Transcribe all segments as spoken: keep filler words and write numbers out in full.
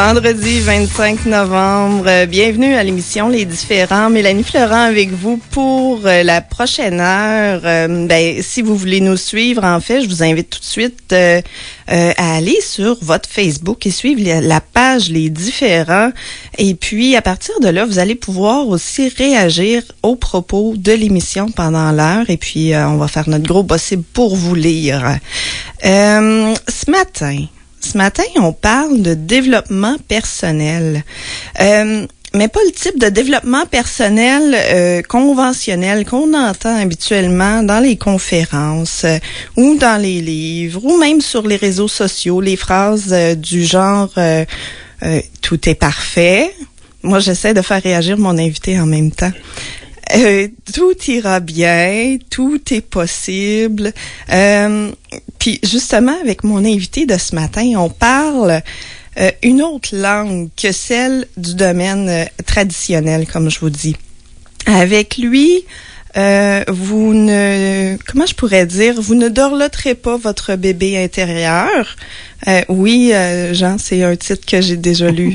Vendredi vingt-cinq novembre, bienvenue à l'émission Les Différents. Mélanie Florent avec vous pour euh, la prochaine heure. Euh, ben, si vous voulez nous suivre, en fait, je vous invite tout de suite euh, euh, à aller sur votre Facebook et suivre la, la page Les Différents. Et puis, à partir de là, vous allez pouvoir aussi réagir aux propos de l'émission pendant l'heure. Et puis, euh, on va faire notre gros possible pour vous lire. Euh, ce matin... Ce matin, on parle de développement personnel, euh, mais pas le type de développement personnel euh, conventionnel qu'on entend habituellement dans les conférences euh, ou dans les livres ou même sur les réseaux sociaux, les phrases euh, du genre euh, euh, « tout est parfait ». Moi, j'essaie de faire réagir mon invité en même temps. Euh, tout ira bien, tout est possible. Euh, puis justement, avec mon invité de ce matin, on parle euh, une autre langue que celle du domaine euh, traditionnel, comme je vous dis. Avec lui, euh, vous ne, comment je pourrais dire, vous ne dorloterez pas votre bébé intérieur. Euh, oui, euh, Jean, c'est un titre que j'ai déjà lu.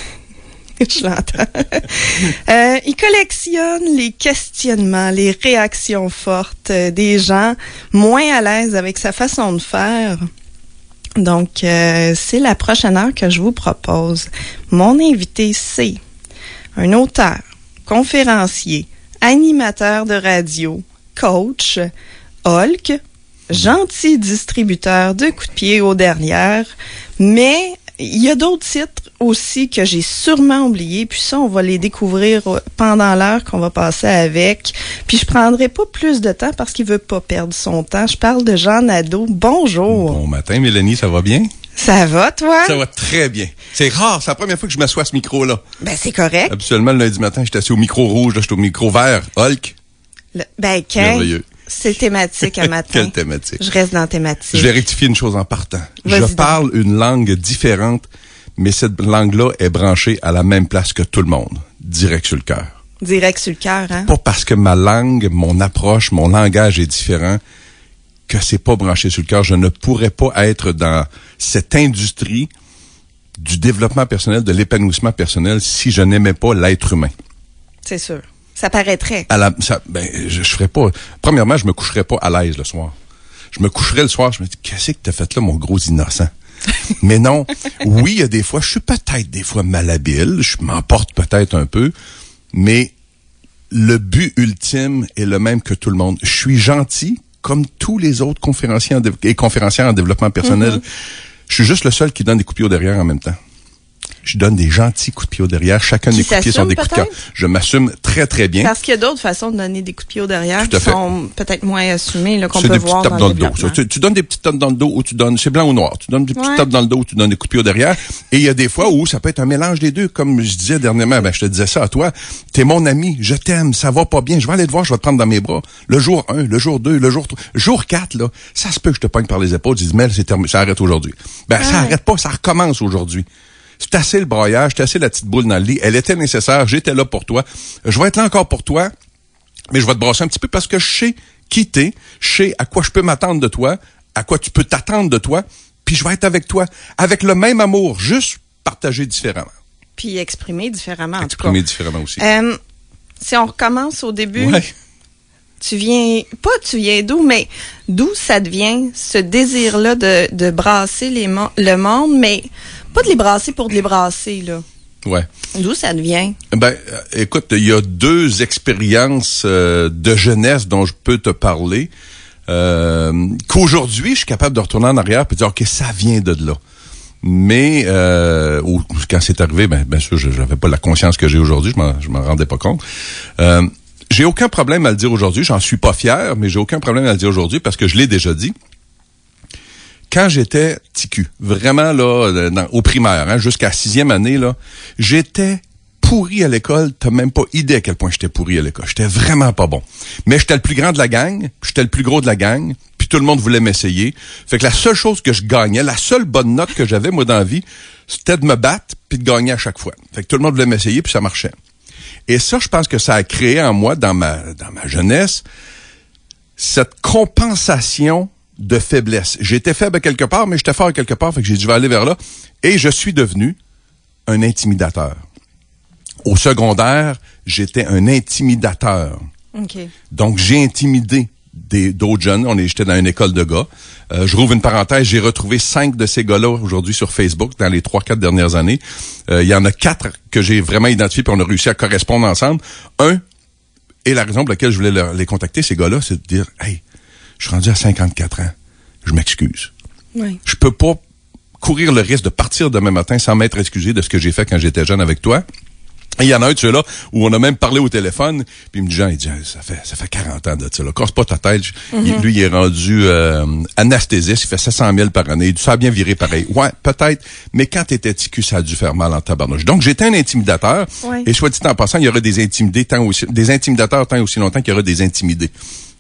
Je l'entends. Euh, il collectionne les questionnements, les réactions fortes euh, des gens moins à l'aise avec sa façon de faire. Donc, euh, c'est la prochaine heure que je vous propose. Mon invité, c'est un auteur, conférencier, animateur de radio, coach, Hulk, gentil distributeur de coups de pied au derrière, mais il y a d'autres titres aussi que j'ai sûrement oubliés, puis ça, on va les découvrir pendant l'heure qu'on va passer avec. Puis je prendrai pas plus de temps parce qu'il veut pas perdre son temps. Je parle de Jean Nadeau. Bonjour. Bon matin, Mélanie, ça va bien? Ça va, toi? Ça va très bien. C'est rare, c'est la première fois que je m'assois à ce micro-là. Ben, c'est correct. Habituellement, le lundi matin, j'étais assis au micro rouge, là, j'étais au micro vert. Hulk. Le, ben, quand? Merveilleux. C'est thématique à matin. Quelle thématique? Je reste dans thématique. Je vais rectifier une chose en partant. Vas-y je donc. parle une langue différente, mais cette langue-là est branchée à la même place que tout le monde. Direct sur le cœur. Direct sur le cœur, hein? Pas parce que ma langue, mon approche, mon langage est différent que c'est pas branché sur le cœur. Je ne pourrais pas être dans cette industrie du développement personnel, de l'épanouissement personnel si je n'aimais pas l'être humain. C'est sûr. Ça paraîtrait. À la, ça, ben, je, je ferais pas. Premièrement, je me coucherais pas à l'aise le soir. Je me coucherais le soir, je me dis, qu'est-ce que t'as fait là, mon gros innocent? Mais non. Oui, il y a des fois, je suis peut-être des fois malhabile, je m'emporte peut-être un peu, mais le but ultime est le même que tout le monde. Je suis gentil, comme tous les autres conférenciers en dé- et conférencières en développement personnel. Mm-hmm. Je suis juste le seul qui donne des coups de pied au derrière en même temps. Je donne des gentils coups de pied au derrière. Chacun des coups de pied sont des coups de cœur. Je m'assume très, très bien. Parce qu'il y a d'autres façons de donner des coups de pied au derrière qui fait. sont peut-être moins assumées, là, qu'on c'est peut des voir petites tapes dans, dans le dos. Ça, tu, tu donnes des petites tapes dans le dos ou tu donnes, c'est blanc ou noir. Tu donnes des petites ouais. tapes dans le dos ou tu donnes des coups de pied au derrière. Et il y a des fois où ça peut être un mélange des deux. Comme je disais dernièrement, ben, je te disais ça à toi. T'es mon ami, je t'aime, ça va pas bien. Je vais aller te voir, je vais te prendre dans mes bras. Le jour un, le jour deux, le jour trois, jour quatre, là, ça se peut que je te pogne par les épaules. Je dis, Mel, c'est terminé, ça arrête aujourd'hui. Ben, ouais. ça arrête pas, ça recommence aujourd'hui. C'est assez le braillage, c'est assez la petite boule dans le lit. Elle était nécessaire, j'étais là pour toi. Je vais être là encore pour toi, mais je vais te brasser un petit peu parce que je sais qui t'es, je sais à quoi je peux m'attendre de toi, à quoi tu peux t'attendre de toi, puis je vais être avec toi, avec le même amour, juste partagé différemment. Puis exprimer différemment, en tout cas. Exprimer différemment aussi. Euh, si on recommence au début... Ouais. Tu viens, pas tu viens d'où, mais d'où ça devient ce désir-là de, de brasser les mo- le monde, mais pas de les brasser pour de les brasser, là. Ouais. D'où ça devient? Ben, euh, écoute, il y a deux expériences euh, de jeunesse dont je peux te parler, euh, qu'aujourd'hui, je suis capable de retourner en arrière et de dire, OK, ça vient de là. Mais euh, ou, quand c'est arrivé, ben, bien sûr, je n'avais pas la conscience que j'ai aujourd'hui, je m'en, je m'en rendais pas compte. Euh, J'ai aucun problème à le dire aujourd'hui. J'en suis pas fier, mais j'ai aucun problème à le dire aujourd'hui parce que je l'ai déjà dit. Quand j'étais T Q, vraiment là, dans, au primaire, hein, jusqu'à sixième année, là, j'étais pourri à l'école. T'as même pas idée à quel point j'étais pourri à l'école. J'étais vraiment pas bon. Mais j'étais le plus grand de la gang, puis j'étais le plus gros de la gang, puis tout le monde voulait m'essayer. Fait que la seule chose que je gagnais, la seule bonne note que j'avais, moi, dans la vie, c'était de me battre puis de gagner à chaque fois. Fait que tout le monde voulait m'essayer, puis ça marchait. Et ça, je pense que ça a créé en moi, dans ma dans ma jeunesse, cette compensation de faiblesse. J'étais faible quelque part, mais j'étais fort quelque part, fait que j'ai dû aller vers là. Et je suis devenu un intimidateur. Au secondaire, j'étais un intimidateur. Okay. Donc, j'ai intimidé des, d'autres jeunes. On est, j'étais dans une école de gars. Euh, je rouvre une parenthèse. J'ai retrouvé cinq de ces gars-là aujourd'hui sur Facebook dans les trois, quatre dernières années. Euh, il y en a quatre que j'ai vraiment identifiés puis on a réussi à correspondre ensemble. Un, et la raison pour laquelle je voulais leur, les contacter, ces gars-là, c'est de dire, hey, je suis rendu à cinquante-quatre ans. Je m'excuse. Oui. Je peux pas courir le risque de partir demain matin sans m'être excusé de ce que j'ai fait quand j'étais jeune avec toi. Et il y en a un de ceux-là où on a même parlé au téléphone, puis il me dit, Jean, il dit, ça fait ça fait quarante ans de ça, là. Casse pas ta tête. Mm-hmm. Il, lui, il est rendu euh, anesthésiste, il fait sept cent mille par année. Ça a bien viré pareil. Ouais, peut-être, mais quand t'étais ticu, ça a dû faire mal en tabarnouche. Donc, j'étais un intimidateur, ouais. Et soit dit en passant, il y aurait des intimidés tant aussi, des intimidateurs tant aussi longtemps qu'il y aurait des intimidés.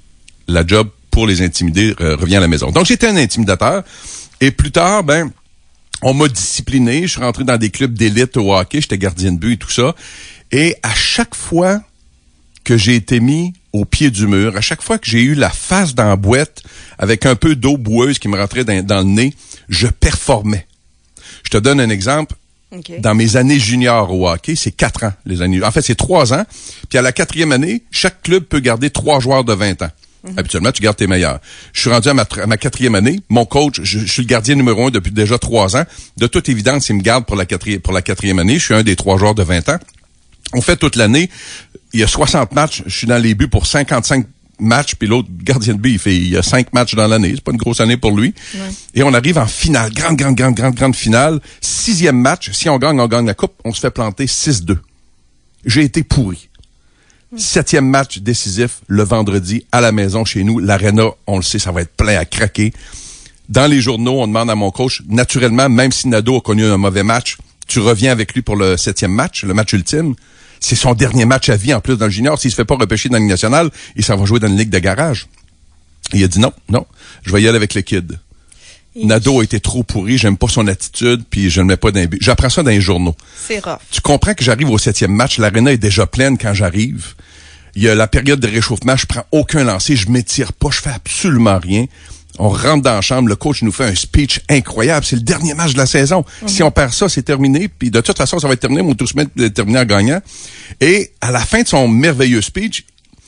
La job pour les intimider euh, revient à la maison. Donc, j'étais un intimidateur, et plus tard, ben... on m'a discipliné, je suis rentré dans des clubs d'élite au hockey, j'étais gardien de but et tout ça. Et à chaque fois que j'ai été mis au pied du mur, à chaque fois que j'ai eu la face dans la boîte avec un peu d'eau boueuse qui me rentrait dans, dans le nez, je performais. Je te donne un exemple. Okay. Dans mes années juniors au hockey, c'est quatre ans, les années. En fait, c'est trois ans. Puis à la quatrième année, chaque club peut garder trois joueurs de vingt ans. Mm-hmm. Habituellement, tu gardes tes meilleurs. Je suis rendu à ma, à ma quatrième année. Mon coach, je, je suis le gardien numéro un depuis déjà trois ans. De toute évidence, il me garde pour la quatrième, pour la quatrième année. Je suis un des trois joueurs de vingt ans. On fait toute l'année. Il y a soixante matchs. Je suis dans les buts pour cinquante-cinq matchs. Puis l'autre gardien de but, il fait, il y a cinq matchs dans l'année. C'est pas une grosse année pour lui. Ouais. Et on arrive en finale. Grande, grande, grande, grande, grande finale. Sixième match. Si on gagne, on gagne la coupe. On se fait planter six deux. J'ai été pourri. Septième match décisif, le vendredi, à la maison, chez nous. L'aréna, on le sait, ça va être plein à craquer. Dans les journaux, on demande à mon coach, naturellement, même si Nadeau a connu un mauvais match, tu reviens avec lui pour le septième match, le match ultime. C'est son dernier match à vie, en plus, dans le junior. S'il se fait pas repêcher dans la Ligue nationale, il s'en va jouer dans une ligue de garage. Et il a dit non, non, je vais y aller avec le kid. Et Nadeau a été trop pourri, j'aime pas son attitude, puis je ne le mets pas dans les buts. J'apprends ça dans les journaux. C'est rough. Tu comprends que j'arrive au septième match, l'aréna est déjà pleine quand j'arrive. Il y a la période de réchauffement, je prends aucun lancer, je m'étire pas, je fais absolument rien. On rentre dans la chambre, le coach nous fait un speech incroyable. C'est le dernier match de la saison. Mm-hmm. Si on perd ça, c'est terminé. Puis de toute façon, ça va être terminé, on va tous mettre terminer en gagnant. Et à la fin de son merveilleux speech,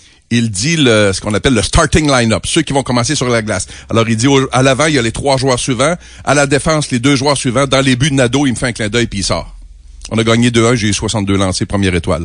il dit le, ce qu'on appelle le starting line-up, ceux qui vont commencer sur la glace. Alors, il dit, au, à l'avant, il y a les trois joueurs suivants. À la défense, les deux joueurs suivants. Dans les buts de Nadeau, il me fait un clin d'œil puis il sort. On a gagné deux un, j'ai eu soixante-deux lancés, première étoile.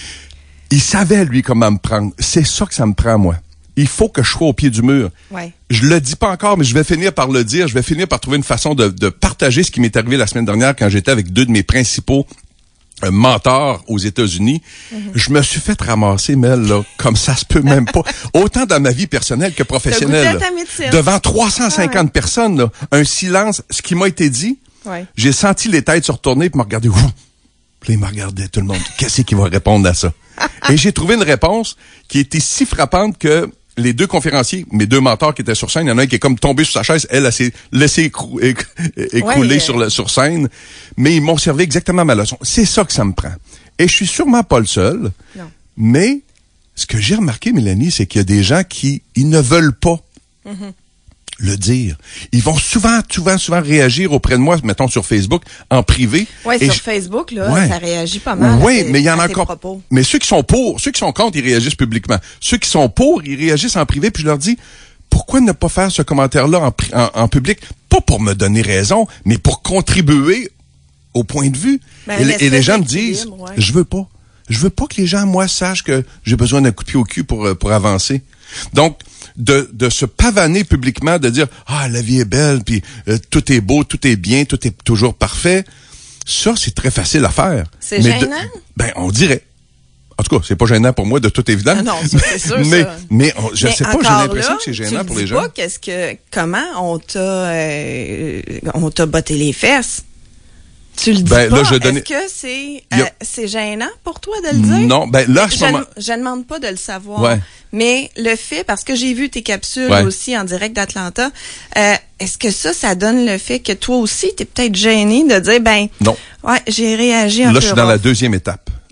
Il savait, lui, comment me prendre. C'est ça que ça me prend, moi. Il faut que je sois au pied du mur. Ouais. Je le dis pas encore, mais je vais finir par le dire. Je vais finir par trouver une façon de, de partager ce qui m'est arrivé la semaine dernière quand j'étais avec deux de mes principaux euh, mentors aux États-Unis. Mm-hmm. Je me suis fait ramasser, Mel, là, comme ça se peut même pas. Autant dans ma vie personnelle que professionnelle. Là, devant trois cent cinquante ah ouais. personnes, là, un silence. Ce qui m'a été dit, ouais. J'ai senti les têtes se retourner et me regarder. Ouh! Puis là, il me regardait, tout le monde. Qu'est-ce qui va répondre à ça? Et j'ai trouvé une réponse qui était si frappante que les deux conférenciers, mes deux mentors qui étaient sur scène, il y en a un qui est comme tombé sur sa chaise, elle, elle s'est laissée écrou- éc- écrouler ouais, sur, le, sur scène, mais ils m'ont servi exactement ma leçon. C'est ça que ça me prend. Et je suis sûrement pas le seul, non. Mais ce que j'ai remarqué, Mélanie, c'est qu'il y a des gens qui ils ne veulent pas mm-hmm. le dire. Ils vont souvent, souvent, souvent réagir auprès de moi, mettons sur Facebook, en privé. Oui, sur je... Facebook, là, ouais. ça réagit pas mal. Oui, mais il y en a encore. Propos. Mais ceux qui sont pour, ceux qui sont contre, ils réagissent publiquement. Ceux qui sont pour, ils réagissent en privé, puis je leur dis, pourquoi ne pas faire ce commentaire-là en, en, en public? Pas pour me donner raison, mais pour contribuer au point de vue. Ben, et, et les gens me disent, ouais. je veux pas. Je veux pas que les gens, moi, sachent que j'ai besoin d'un coup de pied au cul pour, pour avancer. Donc, de de se pavaner publiquement, de dire « Ah, la vie est belle, puis euh, tout est beau, tout est bien, tout est toujours parfait », ça, c'est très facile à faire. C'est mais gênant? De, ben, on dirait. En tout cas, c'est pas gênant pour moi, de toute évidence. Non, non, ça, c'est sûr, mais, ça. Mais, on, je mais sais pas, j'ai l'impression là, que c'est gênant pour les gens. Pas qu'est-ce que, comment on t'a, euh, on t'a botté les fesses? Tu le dis ben, pas. Là, je donnais... Est-ce que c'est, euh, a... c'est gênant pour toi de le dire? Non, ben là, à ce je moment... Je ne demande pas de le savoir. Ouais. Mais le fait, parce que j'ai vu tes capsules ouais. aussi en direct d'Atlanta, euh, est-ce que ça, ça donne le fait que toi aussi, t'es peut-être gêné de dire, ben... Non. Ouais, j'ai réagi un là, peu. Là, je suis dans la deuxième étape.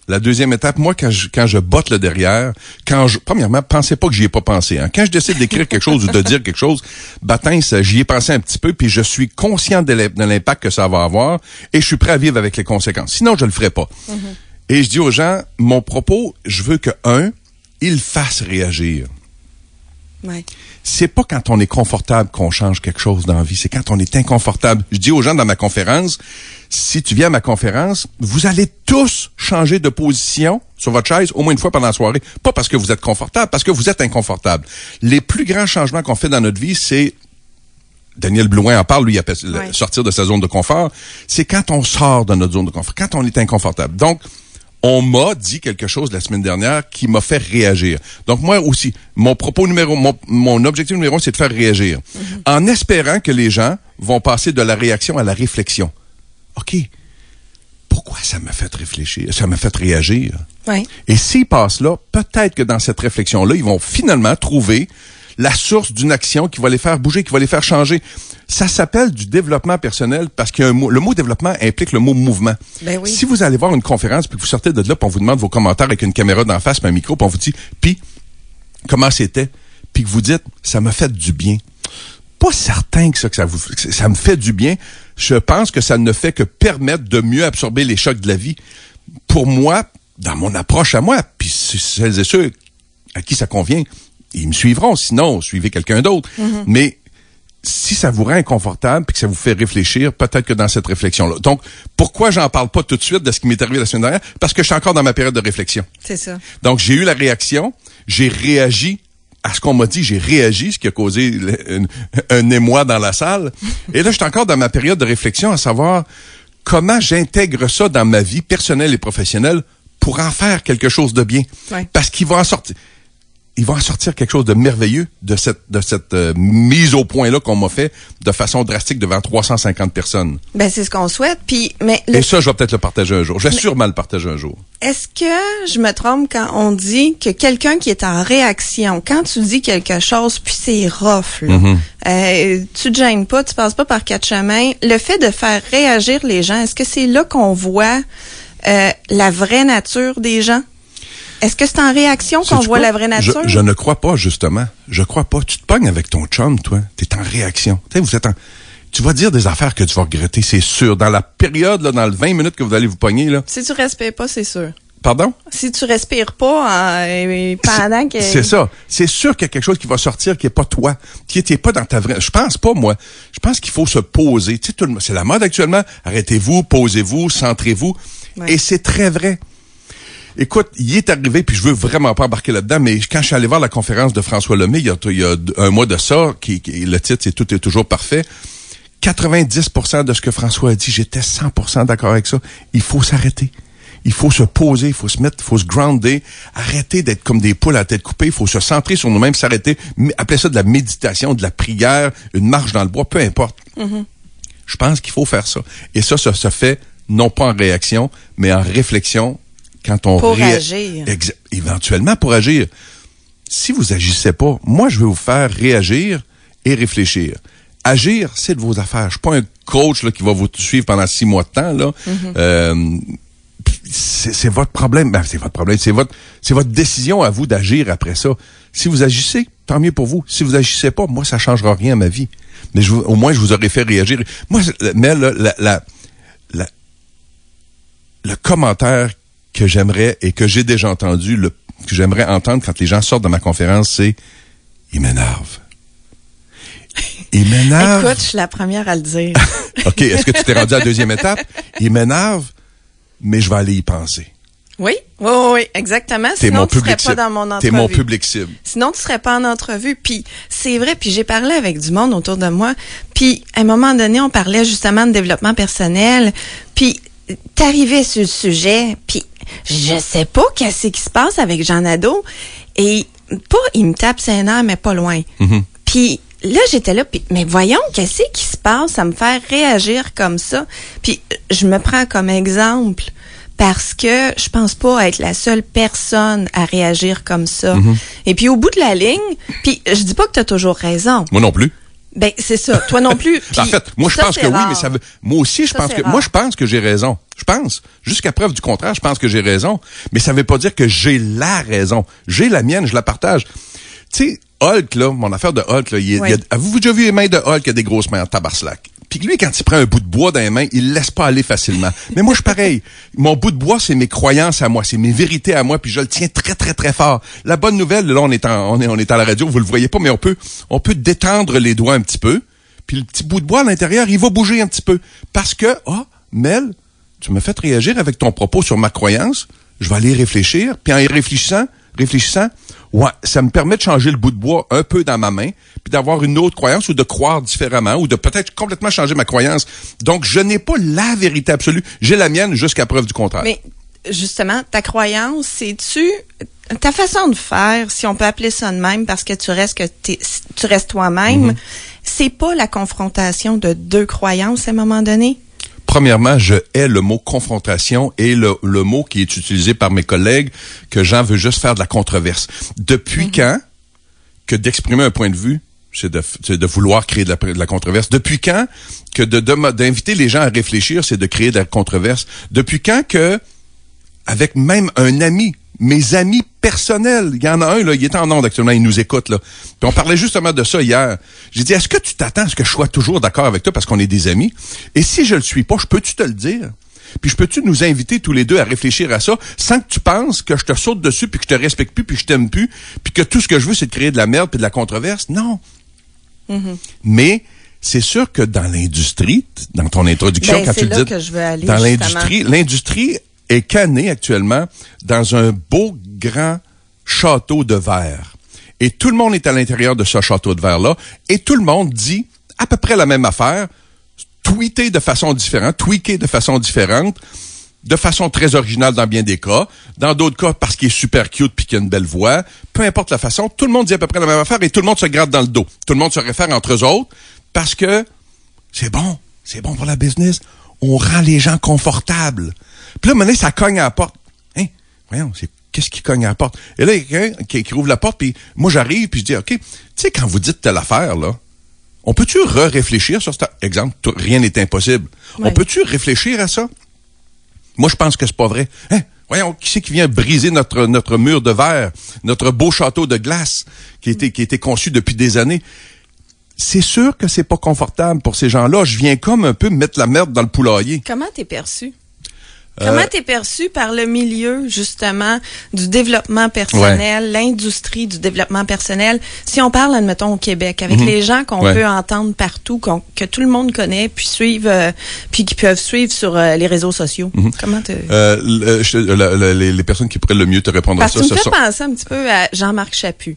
La deuxième étape, moi, quand je, quand je botte le derrière, quand je, premièrement, pensez pas que j'y ai pas pensé, hein. Quand je décide d'écrire quelque chose ou de dire quelque chose, batin, j'y ai pensé un petit peu, puis je suis conscient de l'impact que ça va avoir, et je suis prêt à vivre avec les conséquences. Sinon, je le ferai pas. Mm-hmm. Et je dis aux gens, mon propos, je veux que, un, il fasse réagir. Ouais. C'est pas quand on est confortable qu'on change quelque chose dans la vie, c'est quand on est inconfortable. Je dis aux gens dans ma conférence, si tu viens à ma conférence, vous allez tous changer de position sur votre chaise au moins une fois pendant la soirée. Pas parce que vous êtes confortable, parce que vous êtes inconfortable. Les plus grands changements qu'on fait dans notre vie, c'est, Daniel Blouin en parle, lui, il appelle ouais. sortir de sa zone de confort, c'est quand on sort de notre zone de confort, quand on est inconfortable. Donc, on m'a dit quelque chose la semaine dernière qui m'a fait réagir. Donc, moi aussi, mon propos numéro, mon, mon objectif numéro un, c'est de faire réagir. Mm-hmm. En espérant que les gens vont passer de la réaction à la réflexion. OK, pourquoi ça m'a fait réfléchir? Ça m'a fait réagir. Oui. Et s'ils passent là, peut-être que dans cette réflexion-là, ils vont finalement trouver la source d'une action qui va les faire bouger, qui va les faire changer. Ça s'appelle du développement personnel parce que le mot développement implique le mot mouvement. Ben oui. Si vous allez voir une conférence puis que vous sortez de là puis on vous demande vos commentaires avec une caméra d'en face puis un micro puis on vous dit puis comment c'était puis que vous dites ça m'a fait du bien. Pas certain que ça que ça vous que ça me fait du bien. Je pense que ça ne fait que permettre de mieux absorber les chocs de la vie. Pour moi, dans mon approche à moi, puis celles et ceux à qui ça convient, ils me suivront. Sinon, suivez quelqu'un d'autre. Mm-hmm. Mais si ça vous rend inconfortable puis que ça vous fait réfléchir, peut-être que dans cette réflexion-là. Donc, pourquoi j'en parle pas tout de suite de ce qui m'est arrivé la semaine dernière? Parce que je suis encore dans ma période de réflexion. C'est ça. Donc, j'ai eu la réaction, j'ai réagi à ce qu'on m'a dit, j'ai réagi, ce qui a causé un, un émoi dans la salle. Et là, je suis encore dans ma période de réflexion à savoir comment j'intègre ça dans ma vie personnelle et professionnelle pour en faire quelque chose de bien. Ouais. Parce qu'il va en sortir... il va en sortir quelque chose de merveilleux de cette de cette euh, mise au point là qu'on m'a fait de façon drastique devant trois cent cinquante personnes. Ben c'est ce qu'on souhaite. Puis mais le... et ça je vais peut-être le partager un jour. Je vais mais... sûrement le partager un jour. Est-ce que je me trompe quand on dit que quelqu'un qui est en réaction, quand tu dis quelque chose puis c'est rough là, mm-hmm. euh, tu te gênes pas, tu passes pas par quatre chemins. Le fait de faire réagir les gens, est-ce que c'est là qu'on voit euh, la vraie nature des gens? Est-ce que c'est en réaction qu'on voit la vraie nature? Je, je ne crois pas, justement. Je crois pas. Tu te pognes avec ton chum, toi. T'es en réaction. Tu sais, vous êtes en... Tu vas dire des affaires que tu vas regretter, c'est sûr. Dans la période, là, dans les vingt minutes que vous allez vous pogner, là. Si tu respires pas, c'est sûr. Pardon? Si tu respires pas euh, pendant que... C'est ça. C'est sûr qu'il y a quelque chose qui va sortir qui est pas toi. Qui est pas dans ta vraie... Je pense pas, moi. Je pense qu'il faut se poser. Tu sais, tout le... c'est la mode actuellement. Arrêtez-vous, posez-vous, centrez-vous. Ouais. Et c'est très vrai. Écoute, il est arrivé, puis je veux vraiment pas embarquer là-dedans, mais quand je suis allé voir la conférence de François Lemay, il y a, il y a un mois de ça, qui, qui le titre, c'est « Tout est toujours parfait », quatre-vingt-dix pour cent de ce que François a dit, j'étais cent pour cent d'accord avec ça. Il faut s'arrêter. Il faut se poser, il faut se mettre, il faut se grounder, arrêter d'être comme des poules à tête coupée, il faut se centrer sur nous-mêmes, s'arrêter, appeler ça de la méditation, de la prière, une marche dans le bois, peu importe. Mm-hmm. Je pense qu'il faut faire ça. Et ça, ça se fait non pas en réaction, mais en réflexion. Quand on pour ré... agir. Ex... Éventuellement pour agir. Si vous agissez pas, moi, je vais vous faire réagir et réfléchir. Agir, c'est de vos affaires. Je suis pas un coach là, qui va vous suivre pendant six mois de temps. Là. Mm-hmm. Euh, c'est, c'est votre problème. Ben, c'est votre problème. C'est votre, c'est votre décision à vous d'agir après ça. Si vous agissez, tant mieux pour vous. Si vous agissez pas, moi, ça changera rien à ma vie. Mais je, au moins, je vous aurais fait réagir. Moi, mais là, la, la, la, le commentaire que j'aimerais et que j'ai déjà entendu, le, que j'aimerais entendre quand les gens sortent de ma conférence, c'est « Il m'énerve. » Il m'énerve. Écoute, je suis la première à le dire. OK, est-ce que tu t'es rendu à la deuxième étape? Il m'énerve, mais je vais aller y penser. Oui, oui, oui, oui, exactement. T'es Sinon, mon tu serais cible. pas dans mon entrevue. T'es mon public cible. Sinon, tu serais pas en entrevue. Puis, c'est vrai, puis j'ai parlé avec du monde autour de moi. Puis, à un moment donné, on parlait justement de développement personnel. Puis, t'arrivais sur le sujet, puis je sais pas qu'est-ce qui se passe avec Jean Nadeau. Et pas, il me tape ses nerfs, mais pas loin. Mm-hmm. Puis là, j'étais là, puis mais voyons, qu'est-ce qui se passe à me faire réagir comme ça? Puis je me prends comme exemple parce que je pense pas être la seule personne à réagir comme ça. Mm-hmm. Et puis au bout de la ligne, puis je dis pas que t'as toujours raison. Moi non plus. Ben, c'est ça. Toi non plus. Puis, en fait, moi, je ça, pense que rare. oui, mais ça veut, moi aussi, je ça, pense que, rare. moi, je pense que j'ai raison. Je pense. Jusqu'à preuve du contraire, je pense que j'ai raison. Mais ça veut pas dire que j'ai la raison. J'ai la mienne, je la partage. Tu sais, Hulk, là, mon affaire de Hulk, là, il, oui. il a, avez-vous déjà vu les mains de Hulk? Il a des grosses mains en tabarslac. Puis lui, quand il prend un bout de bois dans les mains, il le laisse pas aller facilement. Mais moi, je suis pareil. Mon bout de bois, c'est mes croyances à moi, c'est mes vérités à moi, puis je le tiens très, très, très fort. La bonne nouvelle, là, on est en, on est, on est à la radio, vous le voyez pas, mais on peut, on peut détendre les doigts un petit peu, puis le petit bout de bois à l'intérieur, il va bouger un petit peu. Parce que, ah, oh, Mel, tu m'as fait réagir avec ton propos sur ma croyance, je vais aller réfléchir, puis en y réfléchissant, réfléchissant, ouais, ça me permet de changer le bout de bois un peu dans ma main, puis d'avoir une autre croyance ou de croire différemment ou de peut-être complètement changer ma croyance. Donc, je n'ai pas la vérité absolue. J'ai la mienne jusqu'à preuve du contraire. Mais justement, ta croyance, c'est-tu ta façon de faire, si on peut appeler ça de même, parce que tu restes que t'es, tu restes toi-même, mm-hmm. c'est pas la confrontation de deux croyances à un moment donné? Premièrement, je hais le mot confrontation et le, le mot qui est utilisé par mes collègues que Jean veut juste faire de la controverse. Depuis mm-hmm. quand que d'exprimer un point de vue, c'est de, c'est de vouloir créer de la, de la controverse? Depuis quand que de, de, d'inviter les gens à réfléchir, c'est de créer de la controverse? Depuis quand que, avec même un ami, mes amis personnels, il y en a un, là, il est en onde actuellement, il nous écoute, là. Puis on parlait justement de ça hier. J'ai dit, est-ce que tu t'attends à ce que je sois toujours d'accord avec toi parce qu'on est des amis? Et si je le suis pas, je peux-tu te le dire? Puis je peux-tu nous inviter tous les deux à réfléchir à ça sans que tu penses que je te saute dessus puis que je te respecte plus puis que je t'aime plus puis que tout ce que je veux c'est de créer de la merde puis de la controverse? Non. Mm-hmm. Mais c'est sûr que dans l'industrie, dans ton introduction, ben, quand tu le dis, que je veux aller, dans justement. l'industrie, l'industrie est cannée actuellement dans un beau grand château de verre. Et tout le monde est à l'intérieur de ce château de verre-là et tout le monde dit à peu près la même affaire, tweeté de façon différente, tweaké de façon différente, de façon très originale dans bien des cas, dans d'autres cas parce qu'il est super cute puis qu'il a une belle voix, peu importe la façon, tout le monde dit à peu près la même affaire et tout le monde se gratte dans le dos. Tout le monde se réfère entre eux autres parce que c'est bon, c'est bon pour la business, on rend les gens confortables. Puis là, à un moment donné, ça cogne à la porte. Hein? Voyons, c'est qu'est-ce qui cogne à la porte? Et là, il y a quelqu'un qui, qui ouvre la porte, puis moi, j'arrive, puis je dis, OK, tu sais, quand vous dites telle affaire, là, on peut-tu re-réfléchir sur cet exemple? Tout, rien n'est impossible. Oui. On peut-tu réfléchir à ça? Moi, je pense que c'est pas vrai. Hein? Voyons, qui c'est qui vient briser notre notre mur de verre, notre beau château de glace qui a été, qui a été conçu depuis des années? C'est sûr que c'est pas confortable pour ces gens-là. Je viens comme un peu mettre la merde dans le poulailler. Comment t'es perçu? Comment euh, t'es perçu par le milieu, justement, du développement personnel, ouais. l'industrie du développement personnel? Si on parle, admettons, au Québec, avec mm-hmm. les gens qu'on ouais. peut entendre partout, qu'on, que tout le monde connaît, puis suivre, euh, puis qui peuvent suivre sur euh, les réseaux sociaux. Mm-hmm. Comment te... Euh, le, je, la, la, les, les personnes qui pourraient le mieux te répondre parce à ça, ce sont... Parce que tu me fais sont... penser un petit peu à Jean-Marc Chaput.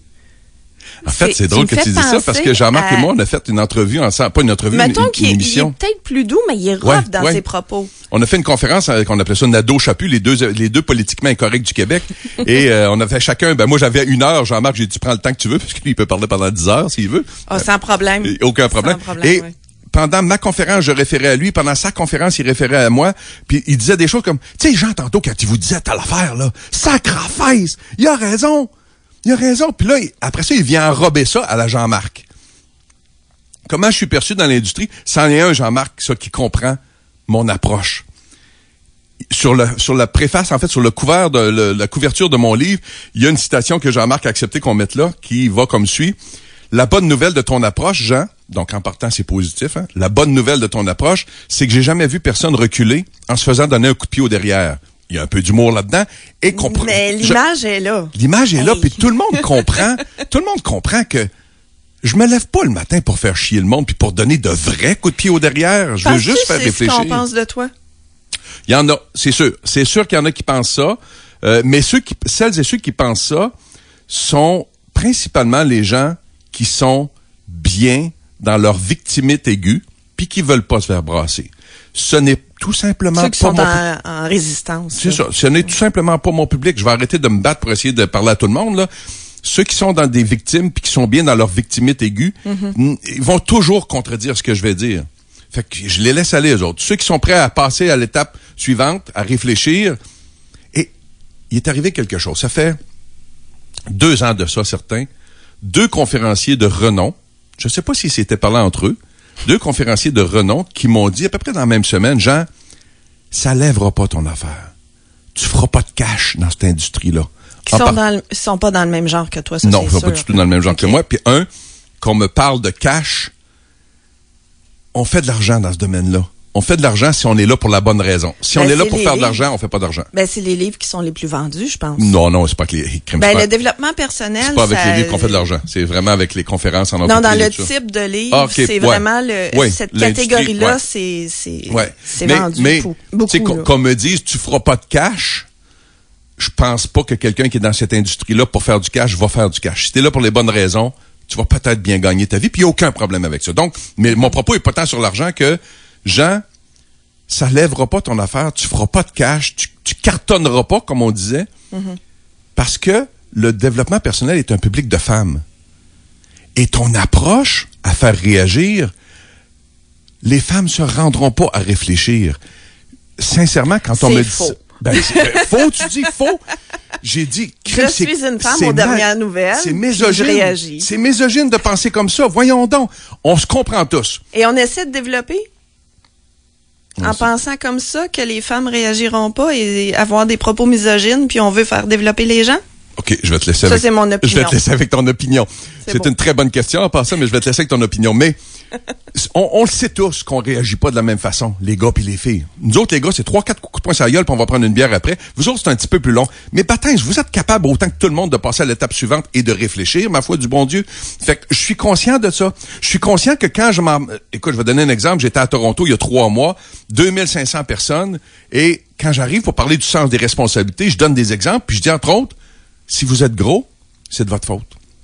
En fait, c'est, c'est drôle que tu dises ça parce que Jean-Marc à... et moi, on a fait une entrevue ensemble. Pas une entrevue, Mettons une, qu'il une émission. Il est peut-être plus doux, mais il est rough ouais, dans ouais. ses propos. On a fait une conférence qu'on appelait ça Nadeau Chaput, les deux les deux politiquement incorrects du Québec. Et euh, on a fait chacun, ben moi j'avais une heure, Jean-Marc, j'ai dit prends le temps que tu veux, parce qu'il peut parler pendant dix heures s'il veut. Oh, sans problème. Euh, aucun problème. Sans problème et oui. pendant ma conférence, je référais à lui. Pendant sa conférence, il référait à moi. Puis il disait des choses comme, tu sais, Jean, tantôt, quand il vous disait telle affaire, là, sacre-fesse, il a raison. Il a raison. Puis là, après ça, il vient enrober ça à la Jean-Marc. Comment je suis perçu dans l'industrie? C'en est un, Jean-Marc, ça, qui comprend mon approche. Sur le sur la préface, en fait, sur le couvert de le, la couverture de mon livre, il y a une citation que Jean-Marc a accepté qu'on mette là, qui va comme suit. La bonne nouvelle de ton approche, Jean, donc en partant, c'est positif, hein? La bonne nouvelle de ton approche, c'est que j'ai jamais vu personne reculer en se faisant donner un coup de pied au derrière. Il y a un peu d'humour là-dedans. Et compre- Mais l'image je, est là. L'image est hey. là, puis tout le monde comprend. Tout le monde comprend que je me lève pas le matin pour faire chier le monde puis pour donner de vrais coups de pied au derrière. Je Penses-tu veux juste faire c'est réfléchir. Ce qu'on pense de toi? Il y en a, c'est sûr. C'est sûr qu'il y en a qui pensent ça. Euh, mais ceux qui, celles et ceux qui pensent ça sont principalement les gens qui sont bien dans leur victimite aiguë puis qui veulent pas se faire brasser. Ce n'est tout simplement Ceux qui pas sont mon en, pu- en résistance. C'est ça. Ce n'est tout simplement pas mon public. Je vais arrêter de me battre pour essayer de parler à tout le monde, là. Ceux qui sont dans des victimes puis qui sont bien dans leur victimite aiguë, mm-hmm. ils vont toujours contredire ce que je vais dire. Fait que je les laisse aller, eux autres. Ceux qui sont prêts à passer à l'étape suivante, à réfléchir. Et il est arrivé quelque chose. Ça fait deux ans de ça, certains. Deux conférenciers de renom je sais pas s'ils s'étaient parlé entre eux, deux conférenciers de renom qui m'ont dit à peu près dans la même semaine, Jean, ça lèvera pas ton affaire. Tu feras pas de cash dans cette industrie-là. Qui sont, par... dans le... sont pas dans le même genre que toi, ça, non, c'est ils sont sûr. pas du tout dans le même genre okay. que moi. Puis un, qu'on me parle de cash, on fait de l'argent dans ce domaine-là. On fait de l'argent si on est là pour la bonne raison. Si ben, on est là pour faire livres. de l'argent, on fait pas d'argent. Ben, c'est les livres qui sont les plus vendus, je pense. Non, non, c'est pas que les crimes. Ben, le développement personnel, c'est pas avec ça... les livres qu'on fait de l'argent. C'est vraiment avec les conférences en entreprise. Non, dans le type de livre, ah, okay. c'est ouais. vraiment le, ouais. cette catégorie-là, ouais. c'est, c'est, ouais. c'est mais, vendu mais, beaucoup. Tu sais, qu'on me dise, tu feras pas de cash, je pense pas que quelqu'un qui est dans cette industrie-là pour faire du cash va faire du cash. Si t'es là pour les bonnes raisons, tu vas peut-être bien gagner ta vie, puis il n'y a aucun problème avec ça. Donc, mais mon propos est pas tant sur l'argent que, Jean, ça lèvera pas ton affaire, tu feras pas de cash, tu, tu cartonneras pas, comme on disait, mm-hmm. parce que le développement personnel est un public de femmes. Et ton approche à faire réagir, les femmes se rendront pas à réfléchir. Sincèrement, quand on c'est me faux. dit... Ben, c'est faux, tu dis faux. J'ai dit... Je suis une femme aux dernières nouvelles. C'est misogyne. C'est misogyne de penser comme ça. Voyons donc. On se comprend tous. Et on essaie de développer en pensant comme ça que les femmes réagiront pas et avoir des propos misogynes, puis on veut faire développer les gens? OK, je vais te laisser ça, avec... c'est mon opinion. Je vais te laisser avec ton opinion. C'est, c'est bon. une très bonne question en passant, mais je vais te laisser avec ton opinion. Mais on, on le sait tous qu'on réagit pas de la même façon, les gars puis les filles. Nous autres, les gars, c'est trois, quatre coups de poing sur la gueule, puis on va prendre une bière après. Vous autres, c'est un petit peu plus long. Mais baptême, vous êtes capables autant que tout le monde de passer à l'étape suivante et de réfléchir, ma foi du bon Dieu. Fait que je suis conscient de ça. Je suis conscient que quand je m'en... Écoute, je vais donner un exemple. J'étais à Toronto il y a trois mois, deux mille cinq cents personnes, et quand j'arrive pour parler du sens des responsabilités, je donne des exemples, puis je dis entre autres, si vous êtes gros, c'est de votre faute.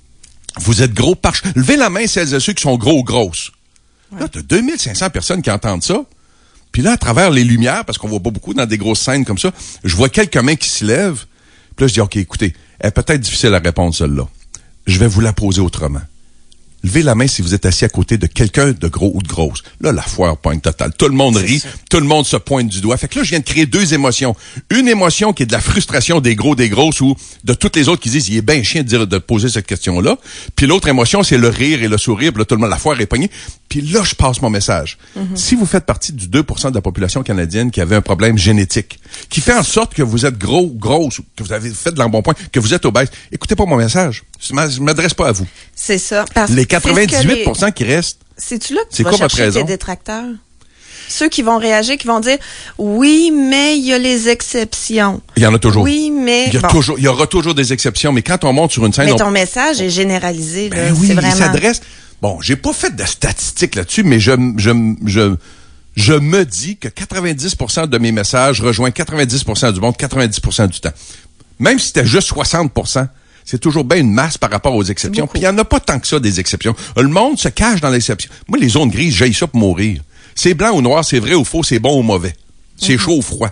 Vous êtes gros par... Levez la main celles et ceux qui sont gros ou grosses. Ouais. Là, t'as deux mille cinq cents personnes qui entendent ça. Puis là, à travers les lumières, parce qu'on voit pas beaucoup dans des grosses scènes comme ça, je vois quelques mains qui se lèvent. Puis là, je dis, OK, écoutez, elle est peut-être difficile à répondre, celle-là. Je vais vous la poser autrement. Levez la main si vous êtes assis à côté de quelqu'un de gros ou de grosse. Là, la foire pointe totale. Tout le monde rit, tout le monde se pointe du doigt. Fait que là, je viens de créer deux émotions. Une émotion qui est de la frustration des gros, des grosses ou de toutes les autres qui disent, il est bien chien de dire, de poser cette question-là. Puis l'autre émotion, c'est le rire et le sourire. Puis là, tout le monde, la foire est poignée. Puis là, je passe mon message. Mm-hmm. Si vous faites partie du deux pour cent de la population canadienne qui avait un problème génétique, qui fait en sorte que vous êtes gros ou grosse, que vous avez fait de l'embonpoint, que vous êtes obèse, écoutez pas mon message. Je ne m'adresse pas à vous. C'est ça. Parce les quatre-vingt-dix-huit pour cent les... qui restent. C'est-tu là que tu vas chercher tes détracteurs? Ceux qui vont réagir, qui vont dire oui, mais il y a les exceptions. Il y en a toujours. Oui, mais il y, a bon. toujours, il y aura toujours des exceptions, mais quand on monte sur une scène, mais on... ton message est généralisé. Ben là, oui, c'est vraiment... il s'adresse. Bon, j'ai pas fait de statistiques là-dessus, mais je je je je me dis que quatre-vingt-dix pour cent de mes messages rejoignent quatre-vingt-dix pour cent du monde, quatre-vingt-dix pour cent du temps. Même si c'était juste soixante pour cent. C'est toujours bien une masse par rapport aux exceptions. Puis il n'y en a pas tant que ça, des exceptions. Le monde se cache dans l'exception. Moi, les zones grises, j'haïs ça pour mourir. C'est blanc ou noir, c'est vrai ou faux, c'est bon ou mauvais. C'est mm-hmm. chaud ou froid.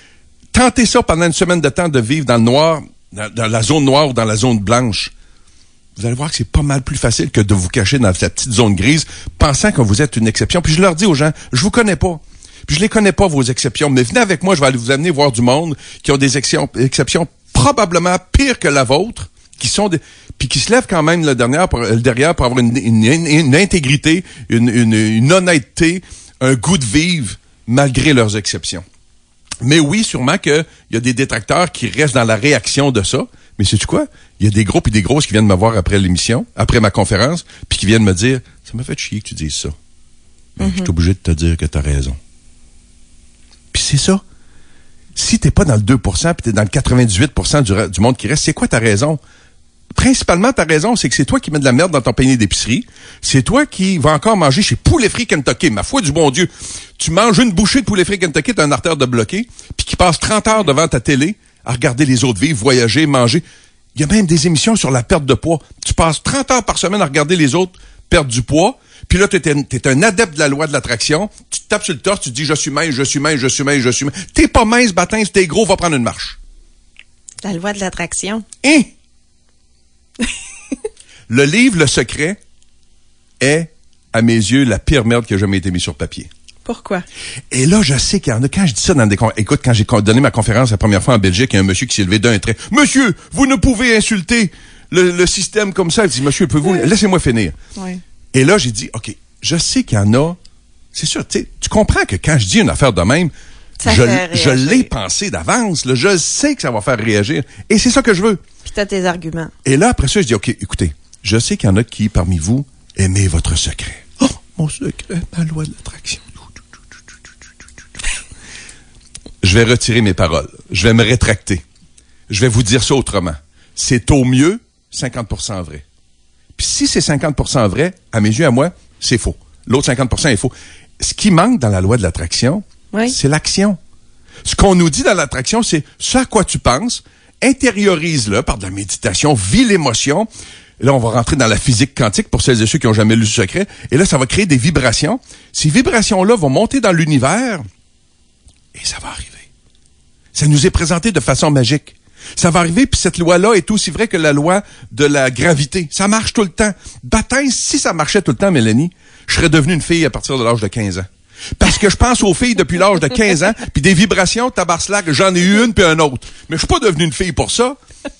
Tentez ça pendant une semaine de temps de vivre dans le noir, dans, dans la zone noire ou dans la zone blanche. Vous allez voir que c'est pas mal plus facile que de vous cacher dans cette petite zone grise, pensant que vous êtes une exception. Puis je leur dis aux gens, je vous connais pas. Puis je les connais pas, vos exceptions. Mais venez avec moi, je vais aller vous amener voir du monde qui ont des exceptions, exceptions probablement pires que la vôtre. Qui sont des, puis qui se lèvent quand même le derrière pour, le derrière pour avoir une, une, une, une intégrité, une, une, une honnêteté, un goût de vivre malgré leurs exceptions. Mais oui, sûrement qu'il y a des détracteurs qui restent dans la réaction de ça. Mais sais-tu quoi? Il y a des gros et des grosses qui viennent me voir après l'émission, après ma conférence, puis qui viennent me dire, ça m'a fait chier que tu dises ça. Mais mm-hmm. je suis obligé de te dire que tu as raison. Puis c'est ça. Si t'es pas dans le deux pour cent puis t'es dans le quatre-vingt-dix-huit pour cent du, du monde qui reste, c'est quoi ta raison? Principalement, ta raison, c'est que c'est toi qui mets de la merde dans ton panier d'épicerie. C'est toi qui vas encore manger chez Poulet Frit Kentucky. Ma foi du bon Dieu. Tu manges une bouchée de Poulet Frit Kentucky, t'as une artère de bloqué, puis qui passe trente heures devant ta télé à regarder les autres vivre, voyager, manger. Il y a même des émissions sur la perte de poids. Tu passes trente heures par semaine à regarder les autres perdre du poids. Puis là, t'es, t'es un adepte de la loi de l'attraction. Tu te tapes sur le torse, tu te dis, je suis mince, je suis mince, je suis mince, je suis mince. T'es pas mince, bâtin, si t'es gros, va prendre une marche. La loi de l'attraction. Hein? Le livre Le Secret est, à mes yeux, la pire merde qui a jamais été mise sur papier. Pourquoi? Et là, je sais qu'il y en a, quand je dis ça dans des... Écoute, quand j'ai donné ma conférence la première fois en Belgique, il y a un monsieur qui s'est levé d'un trait. « Monsieur, vous ne pouvez insulter le, le système comme ça. » Il dit, « Monsieur, pouvez-vous... Laissez-moi finir. » Oui. Et là, j'ai dit, OK, je sais qu'il y en a, c'est sûr, tu sais, tu comprends que quand je dis une affaire de même, Ça je, fait je réagir. l'ai pensé d'avance, là, je sais que ça va faire réagir. Et c'est ça que je veux. Puis t'as tes arguments. Et là, après ça, je dis, OK, écoutez, je sais qu'il y en a qui, parmi vous, aimez votre secret. Oh, mon secret, ma loi de l'attraction. Je vais retirer mes paroles. Je vais me rétracter. Je vais vous dire ça autrement. C'est au mieux cinquante pour cent vrai. Puis si c'est cinquante pour cent vrai, à mes yeux, à moi, c'est faux. L'autre cinquante pour cent est faux. Ce qui manque dans la loi de l'attraction, oui. c'est l'action. Ce qu'on nous dit dans l'attraction, c'est ce à quoi tu penses, intériorise-le par de la méditation, vis l'émotion. Là, on va rentrer dans la physique quantique pour celles et ceux qui n'ont jamais lu ce secret. Et là, ça va créer des vibrations. Ces vibrations-là vont monter dans l'univers et ça va arriver. Ça nous est présenté de façon magique. Ça va arriver, puis cette loi-là est aussi vraie que la loi de la gravité. Ça marche tout le temps. Baptême, si ça marchait tout le temps, Mélanie, je serais devenue une fille à partir de l'âge de quinze ans. Parce que je pense aux filles depuis l'âge de quinze ans, puis des vibrations, tabarslac, j'en ai eu une puis un autre. Mais je suis pas devenue une fille pour ça.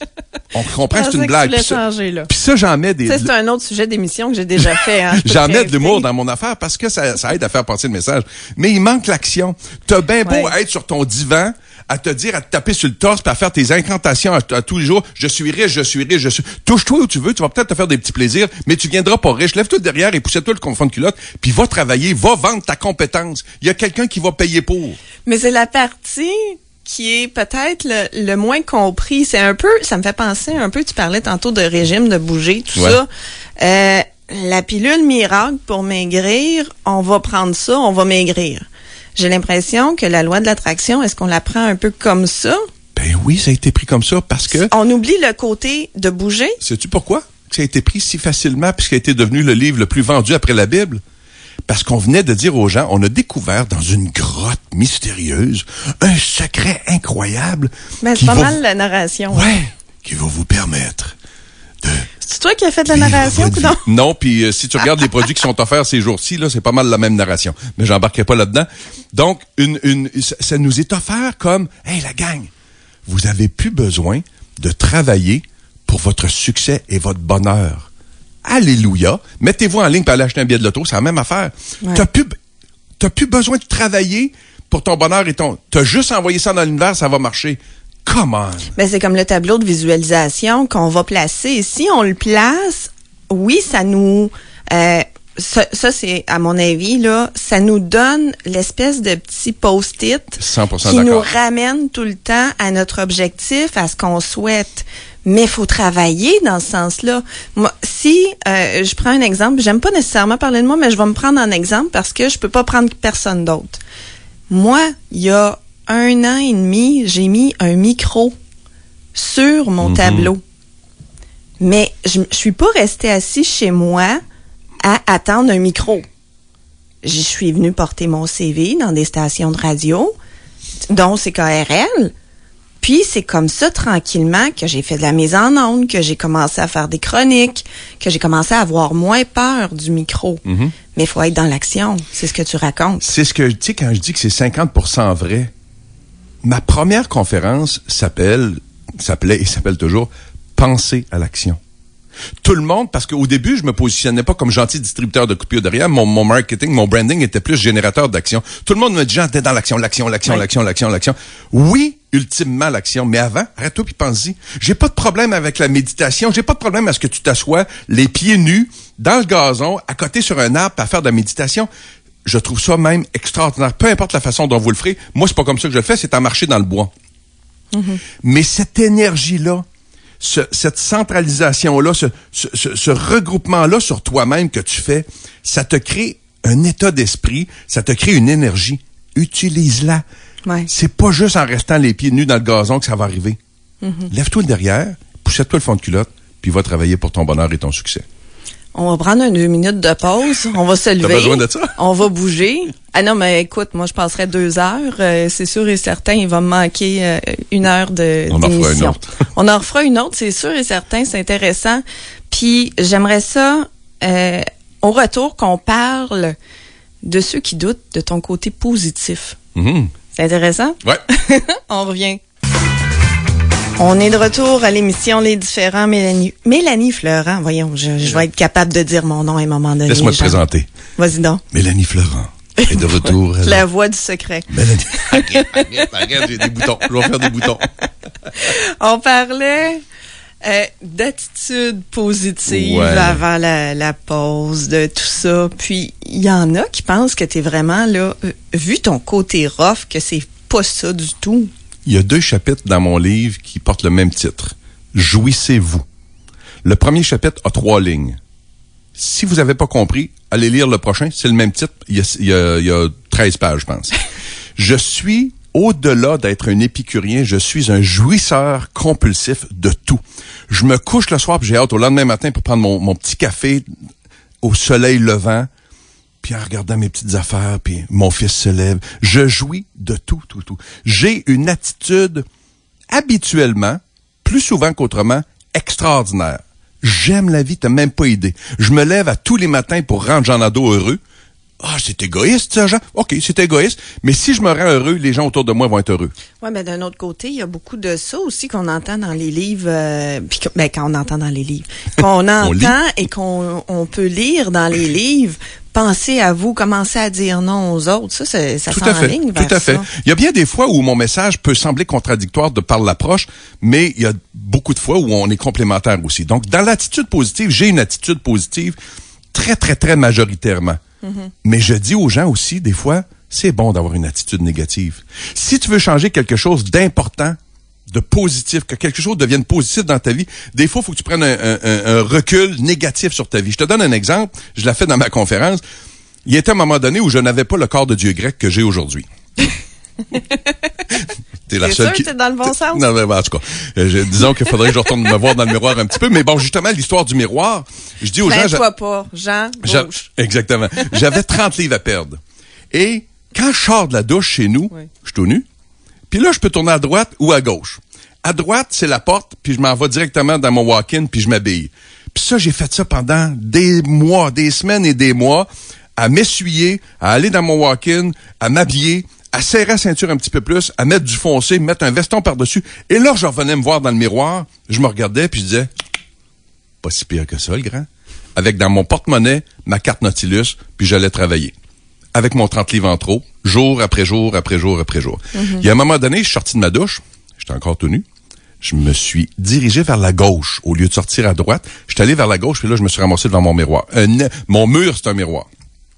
On comprend que c'est une blague. Puis ça, changer, là. puis ça, j'en mets des... Ça, c'est un autre sujet d'émission que j'ai déjà fait. Hein, j'en mets de l'humour dans mon affaire parce que ça, ça aide à faire passer le message. Mais il manque l'action. T'as bien beau ouais. être sur ton divan, à te dire, à te taper sur le torse, puis à faire tes incantations à, à tous les jours. Je suis riche, je suis riche, je suis... Touche-toi où tu veux, tu vas peut-être te faire des petits plaisirs, mais tu viendras pas riche. Lève-toi derrière et pousse-toi le confond de culotte, puis va travailler, va vendre ta compétence. Il y a quelqu'un qui va payer pour. Mais c'est la partie qui est peut-être le, le moins compris. C'est un peu, ça me fait penser un peu, tu parlais tantôt de régime, de bouger, tout ouais. ça. Euh, la pilule miracle pour maigrir, on va prendre ça, on va maigrir. J'ai l'impression que la loi de l'attraction, est-ce qu'on la prend un peu comme ça? Ben oui, ça a été pris comme ça parce que... On oublie le côté de bouger. Sais-tu pourquoi que ça a été pris si facilement puisqu'il a été devenu le livre le plus vendu après la Bible? Parce qu'on venait de dire aux gens, on a découvert dans une grotte mystérieuse un secret incroyable. Ben, c'est pas mal la narration. Ouais, hein? Qui va vous permettre de... C'est toi qui as fait de la narration, ou non? Non, puis euh, si tu regardes les produits qui sont offerts ces jours-ci, là, c'est pas mal la même narration. Mais j'embarquerai pas là-dedans. Donc, une, une, ça nous est offert comme, hey, la gang, vous avez plus besoin de travailler pour votre succès et votre bonheur. Alléluia. Mettez-vous en ligne pour aller acheter un billet de loto, c'est la même affaire. Ouais. T'as plus, t'as plus besoin de travailler pour ton bonheur et ton, t'as juste envoyé ça dans l'univers, ça va marcher. Come on. Ben, c'est comme le tableau de visualisation qu'on va placer. Si on le place, oui, ça nous, euh, ça, ça c'est, à mon avis, là, ça nous donne l'espèce de petit post-it cent pour cent qui d'accord. nous ramène tout le temps à notre objectif, à ce qu'on souhaite. Mais il faut travailler dans ce sens-là. Moi, si euh, je prends un exemple, j'aime pas nécessairement parler de moi, mais je vais me prendre en exemple parce que je peux pas prendre personne d'autre. Moi, il y a un an et demi, j'ai mis un micro sur mon mm-hmm. tableau. Mais je, je suis pas restée assise chez moi à attendre un micro. Je suis venue porter mon C V dans des stations de radio, dont C K R L. Puis, c'est comme ça, tranquillement, que j'ai fait de la mise en onde, que j'ai commencé à faire des chroniques, que j'ai commencé à avoir moins peur du micro. Mm-hmm. Mais il faut être dans l'action. C'est ce que tu racontes. C'est ce que je dis quand je dis que c'est cinquante pour cent vrai. Ma première conférence s'appelle, s'appelait et s'appelle toujours « Penser à l'action ». Tout le monde, parce qu'au début, je me positionnais pas comme gentil distributeur de coupures derrière. Mon, mon marketing, mon branding était plus générateur d'action. Tout le monde me dit, t'es dans l'action, l'action, l'action, oui. l'action, l'action, l'action. Oui, ultimement l'action. Mais avant, arrête-toi puis pense-y. J'ai pas de problème avec la méditation. J'ai pas de problème à ce que tu t'assoies les pieds nus dans le gazon, à côté sur un arbre, à faire de la méditation. Je trouve ça même extraordinaire. Peu importe la façon dont vous le ferez. Moi, c'est pas comme ça que je le fais, c'est à marcher dans le bois. Mm-hmm. Mais cette énergie-là, Ce, cette centralisation-là, ce, ce, ce, ce regroupement-là sur toi-même que tu fais, ça te crée un état d'esprit, ça te crée une énergie. Utilise-la. Ouais. C'est pas juste en restant les pieds nus dans le gazon que ça va arriver. Mm-hmm. Lève-toi le derrière, pousse-toi le fond de culotte, puis va travailler pour ton bonheur et ton succès. On va prendre un deux minutes de pause. On va se lever. T'as besoin de ça? On va bouger. Ah non, mais écoute, moi, je passerai deux heures. Euh, c'est sûr et certain, il va me manquer euh, une heure de On d'émission. en fera une autre. On en refera une autre, c'est sûr et certain. C'est intéressant. Puis, j'aimerais ça, euh, au retour, qu'on parle de ceux qui doutent de ton côté positif. Mm-hmm. C'est intéressant? Ouais. On revient. On est de retour à l'émission Les Différents. Mélanie, Mélanie Fleurant. Voyons, je, je vais être capable de dire mon nom à un moment donné. Laisse-moi te présenter. Vas-y donc. Mélanie Fleurant est de retour. La alors. Voix du secret. Mélanie. Arrête, arrête, arrête, j'ai des boutons. Je vais faire des boutons. On parlait euh, d'attitude positive ouais. avant la, la pause, de tout ça. Puis, il y en a qui pensent que t'es vraiment, là, euh, vu ton côté rough, que c'est pas ça du tout. Il y a deux chapitres dans mon livre qui portent le même titre. Jouissez-vous. Le premier chapitre a trois lignes. Si vous n'avez pas compris, allez lire le prochain. C'est le même titre. Il y a, il y a, il y a treize pages, je pense. Je suis, au-delà d'être un épicurien, je suis un jouisseur compulsif de tout. Je me couche le soir puis j'ai hâte au lendemain matin pour prendre mon, mon petit café au soleil levant. Puis en regardant mes petites affaires, puis mon fils se lève. Je jouis de tout, tout, tout. J'ai une attitude, habituellement, plus souvent qu'autrement, extraordinaire. J'aime la vie, t'as même pas idée. Je me lève à tous les matins pour rendre Jean Nadeau heureux. Ah, c'est égoïste, ça, Jean? OK, c'est égoïste. Mais si je me rends heureux, les gens autour de moi vont être heureux. Oui, mais d'un autre côté, il y a beaucoup de ça aussi qu'on entend dans les livres, euh, puis que, ben, quand on entend dans les livres, qu'on entend et qu'on on peut lire dans les livres. Pensez à vous, commencez à dire non aux autres. Ça, ça, ça s'enligne vers ça. Tout à fait. Il y a bien des fois où mon message peut sembler contradictoire de par l'approche, mais il y a beaucoup de fois où on est complémentaires aussi. Donc, dans l'attitude positive, j'ai une attitude positive très, très, très majoritairement. Mm-hmm. Mais je dis aux gens aussi, des fois, c'est bon d'avoir une attitude négative. Si tu veux changer quelque chose d'important, de positif, que quelque chose devienne positif dans ta vie, des fois, il faut que tu prennes un, un, un recul négatif sur ta vie. Je te donne un exemple, je l'ai fait dans ma conférence. Il y a un moment donné où je n'avais pas le corps de Dieu grec que j'ai aujourd'hui. T'es la seule sûr qui... que t'es dans le bon sens? Non, mais en tout cas, euh, je, disons qu'il faudrait que je retourne me voir dans le miroir un petit peu. Mais bon, justement, l'histoire du miroir, je dis aux gens... Plains-toi pas, Jean, gauche. Exactement. J'avais trente livres à perdre. Et quand je sors de la douche chez nous, oui. je suis tout nu, puis là, je peux tourner à droite ou à gauche. À droite, c'est la porte, puis je m'en vais directement dans mon walk-in, puis je m'habille. Puis ça, j'ai fait ça pendant des mois, des semaines et des mois, à m'essuyer, à aller dans mon walk-in, à m'habiller, à serrer la ceinture un petit peu plus, à mettre du foncé, mettre un veston par-dessus. Et là, je revenais me voir dans le miroir, je me regardais, puis je disais, pas si pire que ça, le grand. Avec dans mon porte-monnaie, ma carte Nautilus, puis j'allais travailler. Avec mon trente livres en trop, jour après jour, après jour, après jour. Mm-hmm. Il y a un moment donné, je suis sorti de ma douche, j'étais encore tout nu, je me suis dirigé vers la gauche au lieu de sortir à droite. Je suis allé vers la gauche, puis là, je me suis ramassé devant mon miroir. Euh, mon mur, c'est un miroir.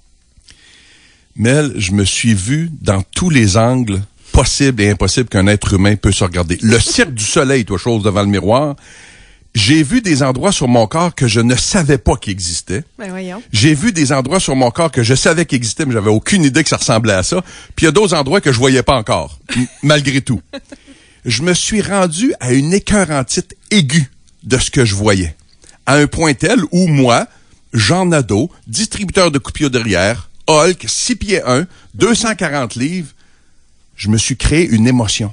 Mel, je me suis vu dans tous les angles possibles et impossibles qu'un être humain peut se regarder. Le cirque du soleil, toi, chose devant le miroir. J'ai vu des endroits sur mon corps que je ne savais pas qu'ils existaient. Ben voyons. J'ai vu des endroits sur mon corps que je savais qu'ils existaient, mais j'avais aucune idée que ça ressemblait à ça. Puis il y a d'autres endroits que je voyais pas encore, m- malgré tout. Je me suis rendu à une écœurantite aiguë de ce que je voyais. À un point tel où moi, Jean Nadeau, distributeur de coupures derrière, Hulk, six pieds un, deux cent quarante livres, je me suis créé une émotion.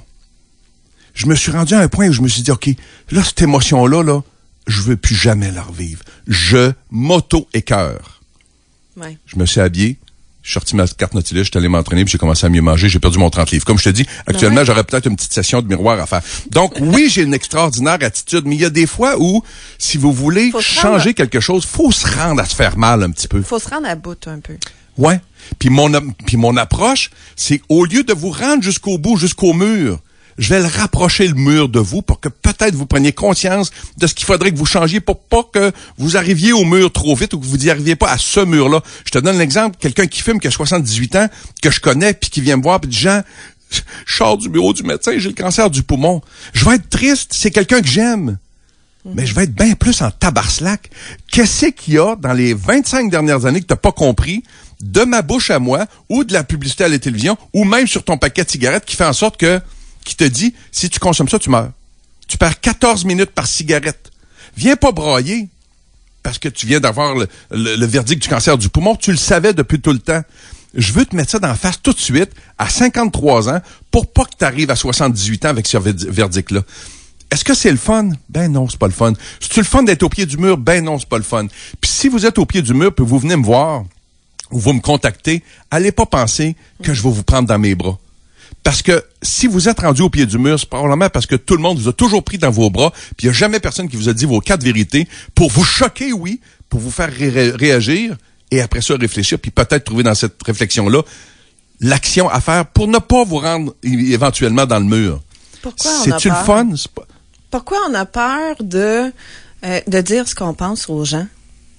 Je me suis rendu à un point où je me suis dit, OK, là, cette émotion-là, là, je veux plus jamais la revivre. Je m'auto-écœure. Ouais. Je me suis habillé, je suis sorti ma carte Nautilus, je suis allé m'entraîner, puis j'ai commencé à mieux manger, j'ai perdu mon trente livres. Comme je te dis, actuellement, ouais. j'aurais peut-être une petite session de miroir à faire. Donc, oui, j'ai une extraordinaire attitude, mais il y a des fois où, si vous voulez changer rendre... quelque chose, faut se rendre à se faire mal un petit peu. Faut se rendre à bout un peu. Ouais. Puis mon, puis mon approche, c'est au lieu de vous rendre jusqu'au bout, jusqu'au mur, je vais le rapprocher le mur de vous pour que peut-être vous preniez conscience de ce qu'il faudrait que vous changiez pour pas que vous arriviez au mur trop vite ou que vous n'y arriviez pas à ce mur-là. Je te donne l'exemple, quelqu'un qui fume, qui a soixante-dix-huit ans, que je connais, puis qui vient me voir, puis dit, Jean, je sors du bureau du médecin, j'ai le cancer du poumon. Je vais être triste, c'est quelqu'un que j'aime. Mm-hmm. Mais je vais être bien plus en tabarslac. Qu'est-ce qu'il y a dans les vingt-cinq dernières années que t'as pas compris de ma bouche à moi, ou de la publicité à la télévision, ou même sur ton paquet de cigarettes qui fait en sorte que qui te dit, si tu consommes ça, tu meurs. Tu perds quatorze minutes par cigarette. Viens pas brailler parce que tu viens d'avoir le, le, le verdict du cancer du poumon. Tu le savais depuis tout le temps. Je veux te mettre ça dans la face tout de suite, à cinquante-trois ans, pour pas que tu arrives à soixante-dix-huit ans avec ce verdict-là. Est-ce que c'est le fun? Ben non, c'est pas le fun. C'est-tu le fun d'être au pied du mur? Ben non, c'est pas le fun. Puis si vous êtes au pied du mur, puis vous venez me voir, ou vous me contactez, allez pas penser que je vais vous prendre dans mes bras. Parce que si vous êtes rendu au pied du mur, c'est probablement parce que tout le monde vous a toujours pris dans vos bras, puis il n'y a jamais personne qui vous a dit vos quatre vérités pour vous choquer, oui, pour vous faire ré- réagir, et après ça réfléchir, puis peut-être trouver dans cette réflexion-là l'action à faire pour ne pas vous rendre éventuellement dans le mur. Pourquoi on a peur? C'est-tu le fun? C'est pas... Pourquoi on a peur de, euh, de dire ce qu'on pense aux gens?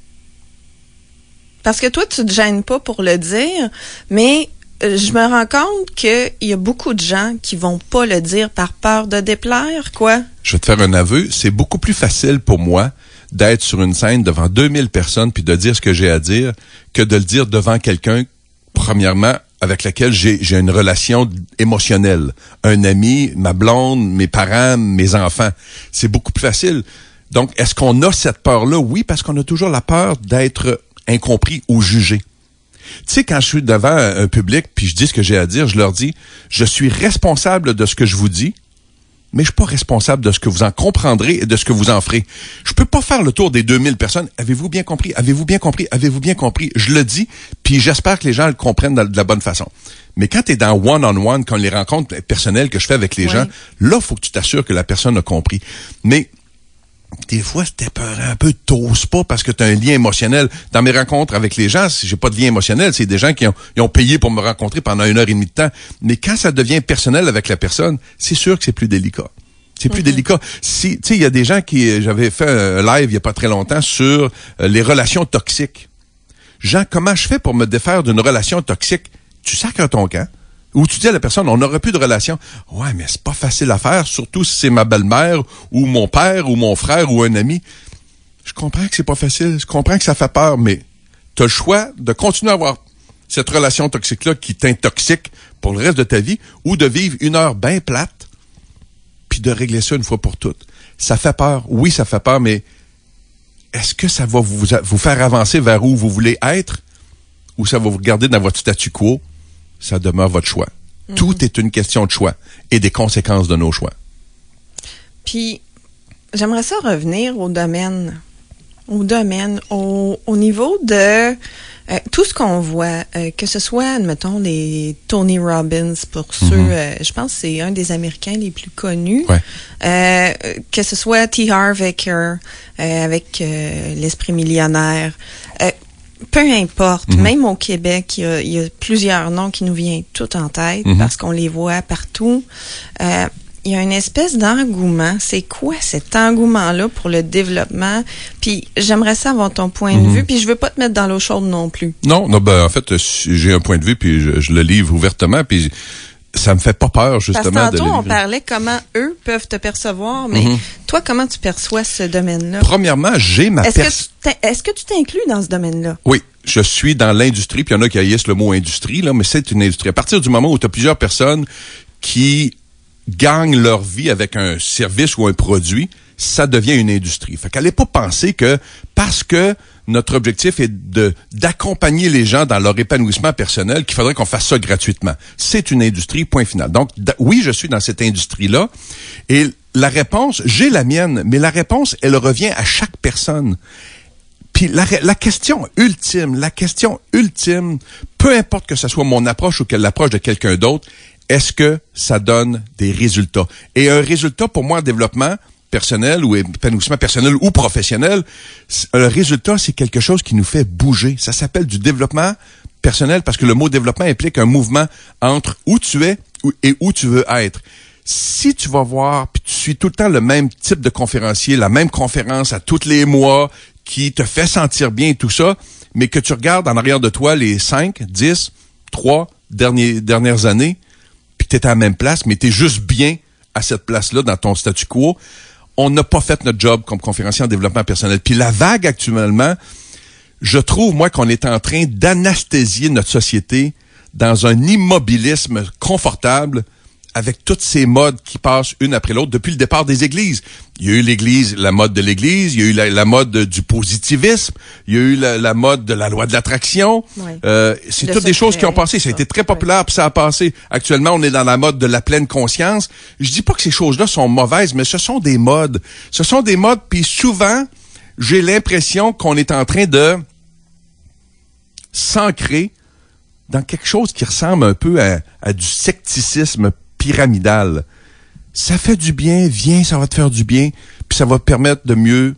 Parce que toi, tu te gênes pas pour le dire, mais je me rends compte qu'il y a beaucoup de gens qui vont pas le dire par peur de déplaire, quoi. Je vais te faire un aveu, c'est beaucoup plus facile pour moi d'être sur une scène devant deux mille personnes puis de dire ce que j'ai à dire que de le dire devant quelqu'un, premièrement, avec laquelle j'ai, j'ai une relation émotionnelle. Un ami, ma blonde, mes parents, mes enfants. C'est beaucoup plus facile. Donc, est-ce qu'on a cette peur-là? Oui, parce qu'on a toujours la peur d'être incompris ou jugé. Tu sais, quand je suis devant un public puis je dis ce que j'ai à dire, je leur dis, je suis responsable de ce que je vous dis, mais je suis pas responsable de ce que vous en comprendrez et de ce que vous en ferez. Je peux pas faire le tour des deux mille personnes. Avez-vous bien compris? Avez-vous bien compris? Avez-vous bien compris? Je le dis, puis j'espère que les gens le comprennent de la bonne façon. Mais quand tu es dans one-on-one, quand les rencontres personnelles que je fais avec les oui. gens, là, faut que tu t'assures que la personne a compris. Mais des fois, c'était peur un peu, t'oses pas parce que tu as un lien émotionnel. Dans mes rencontres avec les gens, si j'ai pas de lien émotionnel, c'est des gens qui ont, ils ont payé pour me rencontrer pendant une heure et demie de temps. Mais quand ça devient personnel avec la personne, c'est sûr que c'est plus délicat. C'est plus mm-hmm. délicat. Si, tu sais, il y a des gens qui, j'avais fait un live il y a pas très longtemps sur euh, les relations toxiques. Jean, comment je fais pour me défaire d'une relation toxique? Tu sacres ton camp. Ou tu dis à la personne, on n'aura plus de relation. Ouais, mais c'est pas facile à faire, surtout si c'est ma belle-mère, ou mon père, ou mon frère, ou un ami. Je comprends que c'est pas facile, je comprends que ça fait peur, mais tu as le choix de continuer à avoir cette relation toxique-là qui t'intoxique pour le reste de ta vie, ou de vivre une heure bien plate, puis de régler ça une fois pour toutes. Ça fait peur, oui, ça fait peur, mais est-ce que ça va vous, vous faire avancer vers où vous voulez être, ou ça va vous garder dans votre statu quo? Ça demeure votre choix. Mm-hmm. Tout est une question de choix et des conséquences de nos choix. Puis, j'aimerais ça revenir au domaine, au domaine, au, au niveau de euh, tout ce qu'on voit, euh, que ce soit, admettons, les Tony Robbins, pour mm-hmm. ceux, euh, je pense que c'est un des Américains les plus connus, ouais. euh, que ce soit T. Harv Eker, euh, avec euh, l'esprit millionnaire, euh, peu importe, mm-hmm. même au Québec, il y, a, il y a plusieurs noms qui nous viennent tout en tête mm-hmm. parce qu'on les voit partout. Euh, il y a une espèce d'engouement. C'est quoi cet engouement-là pour le développement? Puis j'aimerais savoir ton point mm-hmm. de vue, puis je veux pas te mettre dans l'eau chaude non plus. Non, non, ben en fait, j'ai un point de vue, puis je, je le livre ouvertement, puis ça me fait pas peur, justement. Parce que tantôt, de on parlait comment eux peuvent te percevoir, mais mm-hmm. toi, comment tu perçois ce domaine-là? Premièrement, j'ai ma Est-ce, pers- que, tu est-ce que tu t'inclus dans ce domaine-là? Oui, je suis dans l'industrie, puis il y en a qui haïssent le mot industrie, là, mais c'est une industrie. À partir du moment où tu as plusieurs personnes qui gagnent leur vie avec un service ou un produit, ça devient une industrie. Fait qu'allez pas penser que parce que notre objectif est de d'accompagner les gens dans leur épanouissement personnel, qu'il faudrait qu'on fasse ça gratuitement. C'est une industrie, point final. Donc, d- oui, je suis dans cette industrie-là. Et la réponse, j'ai la mienne, mais la réponse, elle revient à chaque personne. Puis la, la question ultime, la question ultime, peu importe que ce soit mon approche ou que l'approche de quelqu'un d'autre, est-ce que ça donne des résultats? Et un résultat, pour moi, en développement personnel ou épanouissement personnel ou professionnel, le résultat, c'est quelque chose qui nous fait bouger. Ça s'appelle du développement personnel parce que le mot développement implique un mouvement entre où tu es et où tu veux être. Si tu vas voir, puis tu suis tout le temps le même type de conférencier, la même conférence à tous les mois, qui te fait sentir bien et tout ça, mais que tu regardes en arrière de toi les cinq, dix, trois derniers, dernières années, puis t'es à la même place, mais t'es juste bien à cette place-là dans ton statu quo, on n'a pas fait notre job comme conférencier en développement personnel. Puis la vague actuellement, je trouve, moi, qu'on est en train d'anesthésier notre société dans un immobilisme confortable avec toutes ces modes qui passent une après l'autre depuis le départ des églises. Il y a eu l'église, la mode de l'église, il y a eu la, la mode du positivisme, il y a eu la, la mode de la loi de l'attraction. Oui. Euh, c'est de toutes des choses qui ont passé. Ça a été très populaire, puis ça a passé. Actuellement, on est dans la mode de la pleine conscience. Je dis pas que ces choses-là sont mauvaises, mais ce sont des modes. Ce sont des modes, puis souvent, j'ai l'impression qu'on est en train de s'ancrer dans quelque chose qui ressemble un peu à, à du secticisme pyramidal. Ça fait du bien, viens, ça va te faire du bien, puis ça va te permettre de mieux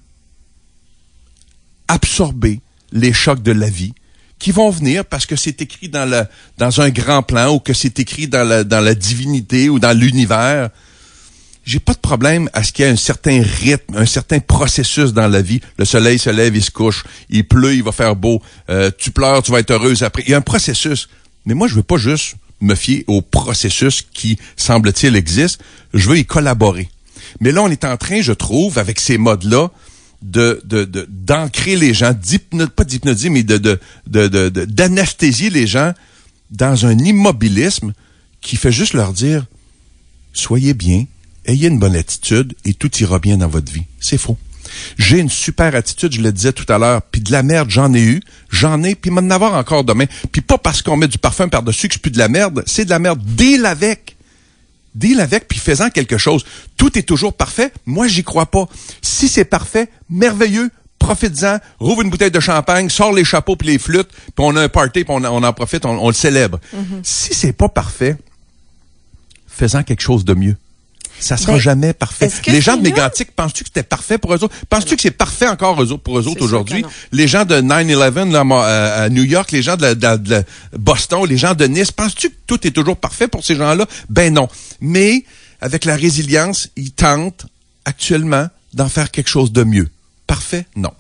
absorber les chocs de la vie qui vont venir parce que c'est écrit dans la, dans un grand plan ou que c'est écrit dans la, dans la divinité ou dans l'univers. J'ai pas de problème à ce qu'il y ait un certain rythme, un certain processus dans la vie. Le soleil se lève, il se couche. Il pleut, il va faire beau. Euh, tu pleures, tu vas être heureuse après. Il y a un processus. Mais moi, je veux pas juste me fier au processus qui, semble-t-il, existe. Je veux y collaborer. Mais là, on est en train, je trouve, avec ces modes-là, de, de, de, d'ancrer les gens, d'hypno, pas d'hypnotiser, mais de, de, de, de, de, d'anesthésier les gens dans un immobilisme qui fait juste leur dire, soyez bien, ayez une bonne attitude et tout ira bien dans votre vie. C'est faux. J'ai une super attitude, je le disais tout à l'heure, puis de la merde, j'en ai eu, j'en ai, puis m'en avoir encore demain. Puis pas parce qu'on met du parfum par-dessus que c'est plus de la merde, c'est de la merde. Deal avec. Deal avec, puis fais-en quelque chose. Tout est toujours parfait. Moi, j'y crois pas. Si c'est parfait, merveilleux, profites-en, rouvre une bouteille de champagne, sors les chapeaux puis les flûtes, puis on a un party, puis on, on en profite, on, on le célèbre. Mm-hmm. Si c'est pas parfait, fais-en quelque chose de mieux. Ça sera ben, jamais parfait. Les gens de Mégantic, penses-tu que c'était parfait pour eux autres? Penses-tu que c'est parfait encore pour eux autres aujourd'hui? Les gens de nine eleven là, à, à New York, les gens de, la, de, la, de la Boston, les gens de Nice, penses-tu que tout est toujours parfait pour ces gens-là? Ben non. Mais avec la résilience, ils tentent actuellement d'en faire quelque chose de mieux. Parfait? Non.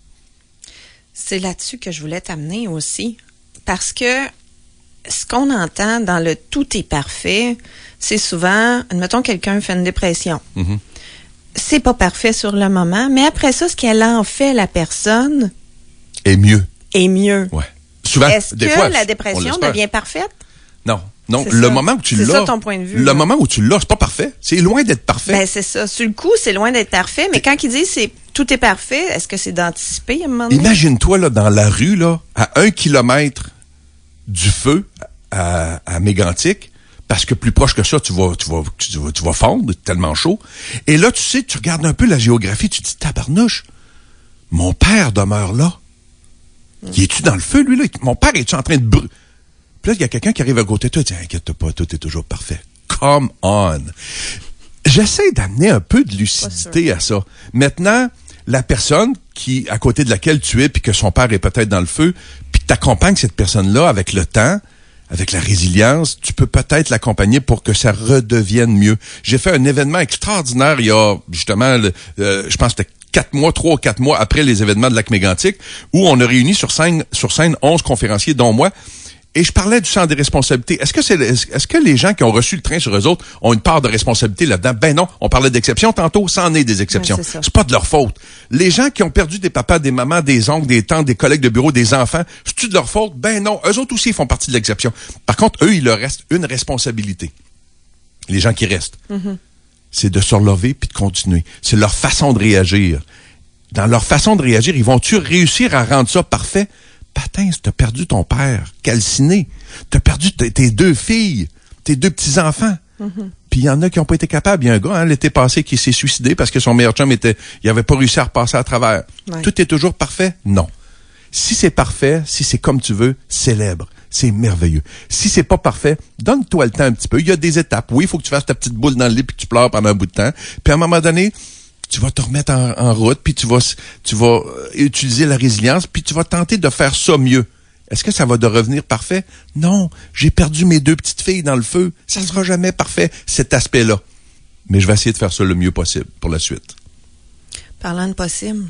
C'est là-dessus que je voulais t'amener aussi. Parce que ce qu'on entend dans le « tout est parfait », c'est souvent, admettons, quelqu'un fait une dépression. Mm-hmm. C'est pas parfait sur le moment, mais après ça, ce qu'elle en fait, la personne... Est mieux. Est mieux. Ouais. Souvent, Est-ce des que fois, la dépression devient parfaite? Non. Non, c'est le ça. moment où tu c'est l'as... C'est ça ton point de vue. Le là. moment où tu l'as, c'est pas parfait. C'est loin d'être parfait. Ben, c'est ça. Sur le coup, c'est loin d'être parfait, mais quand ils disent c'est tout est parfait, est-ce que c'est d'anticiper à un moment donné? Imagine-toi, là, dans la rue, là, à un kilomètre du feu à, à Mégantic, parce que plus proche que ça, tu vas, tu vas, tu vas, tu vas fondre, tellement chaud. Et là, tu sais, tu regardes un peu la géographie, tu te dis, tabarnouche, mon père demeure là. Mm. Il est-tu dans le feu, lui, là? Mon père, est-tu en train de brûler? Puis là, il y a quelqu'un qui arrive à côté de toi et dit, inquiète pas, tout est toujours parfait. Come on! J'essaie d'amener un peu de lucidité à ça. Maintenant, la personne qui, à côté de laquelle tu es, puis que son père est peut-être dans le feu, puis t'accompagnes cette personne-là avec le temps, avec la résilience, tu peux peut-être l'accompagner pour que ça redevienne mieux. J'ai fait un événement extraordinaire il y a, justement, le, euh, je pense que c'était quatre mois, trois ou quatre mois après les événements de Lac Mégantic, où on a réuni sur scène, sur scène onze conférenciers, dont moi, et je parlais du sens des responsabilités. Est-ce que c'est, est-ce que les gens qui ont reçu le train sur eux autres ont une part de responsabilité là-dedans? Ben non. On parlait d'exceptions tantôt. Ça en est des exceptions. Ouais, c'est, c'est pas de leur faute. Les gens qui ont perdu des papas, des mamans, des oncles, des tantes, des collègues de bureau, des enfants, c'est-tu de leur faute? Ben non. Eux autres aussi, ils font partie de l'exception. Par contre, eux, il leur reste une responsabilité. Les gens qui restent. Mm-hmm. C'est de se relever puis de continuer. C'est leur façon de réagir. Dans leur façon de réagir, ils vont-tu réussir à rendre ça parfait? Patin, t'as perdu ton père, calciné. T'as perdu t- tes deux filles, tes deux petits-enfants. Mm-hmm. Puis il y en a qui n'ont pas été capables. Il y a un gars, hein, l'été passé, qui s'est suicidé parce que son meilleur chum était, il avait pas réussi à repasser à travers. Ouais. Tout est toujours parfait? Non. Si c'est parfait, si c'est comme tu veux, célèbre. C'est merveilleux. Si c'est pas parfait, donne-toi le temps un petit peu. Il y a des étapes. Oui, il faut que tu fasses ta petite boule dans le lit puis que tu pleures pendant un bout de temps. Puis à un moment donné, tu vas te remettre en, en route, puis tu vas, tu vas utiliser la résilience, puis tu vas tenter de faire ça mieux. Est-ce que ça va de revenir parfait? Non, j'ai perdu mes deux petites filles dans le feu. Ça sera jamais parfait, cet aspect-là. Mais je vais essayer de faire ça le mieux possible pour la suite. Parlant de possible,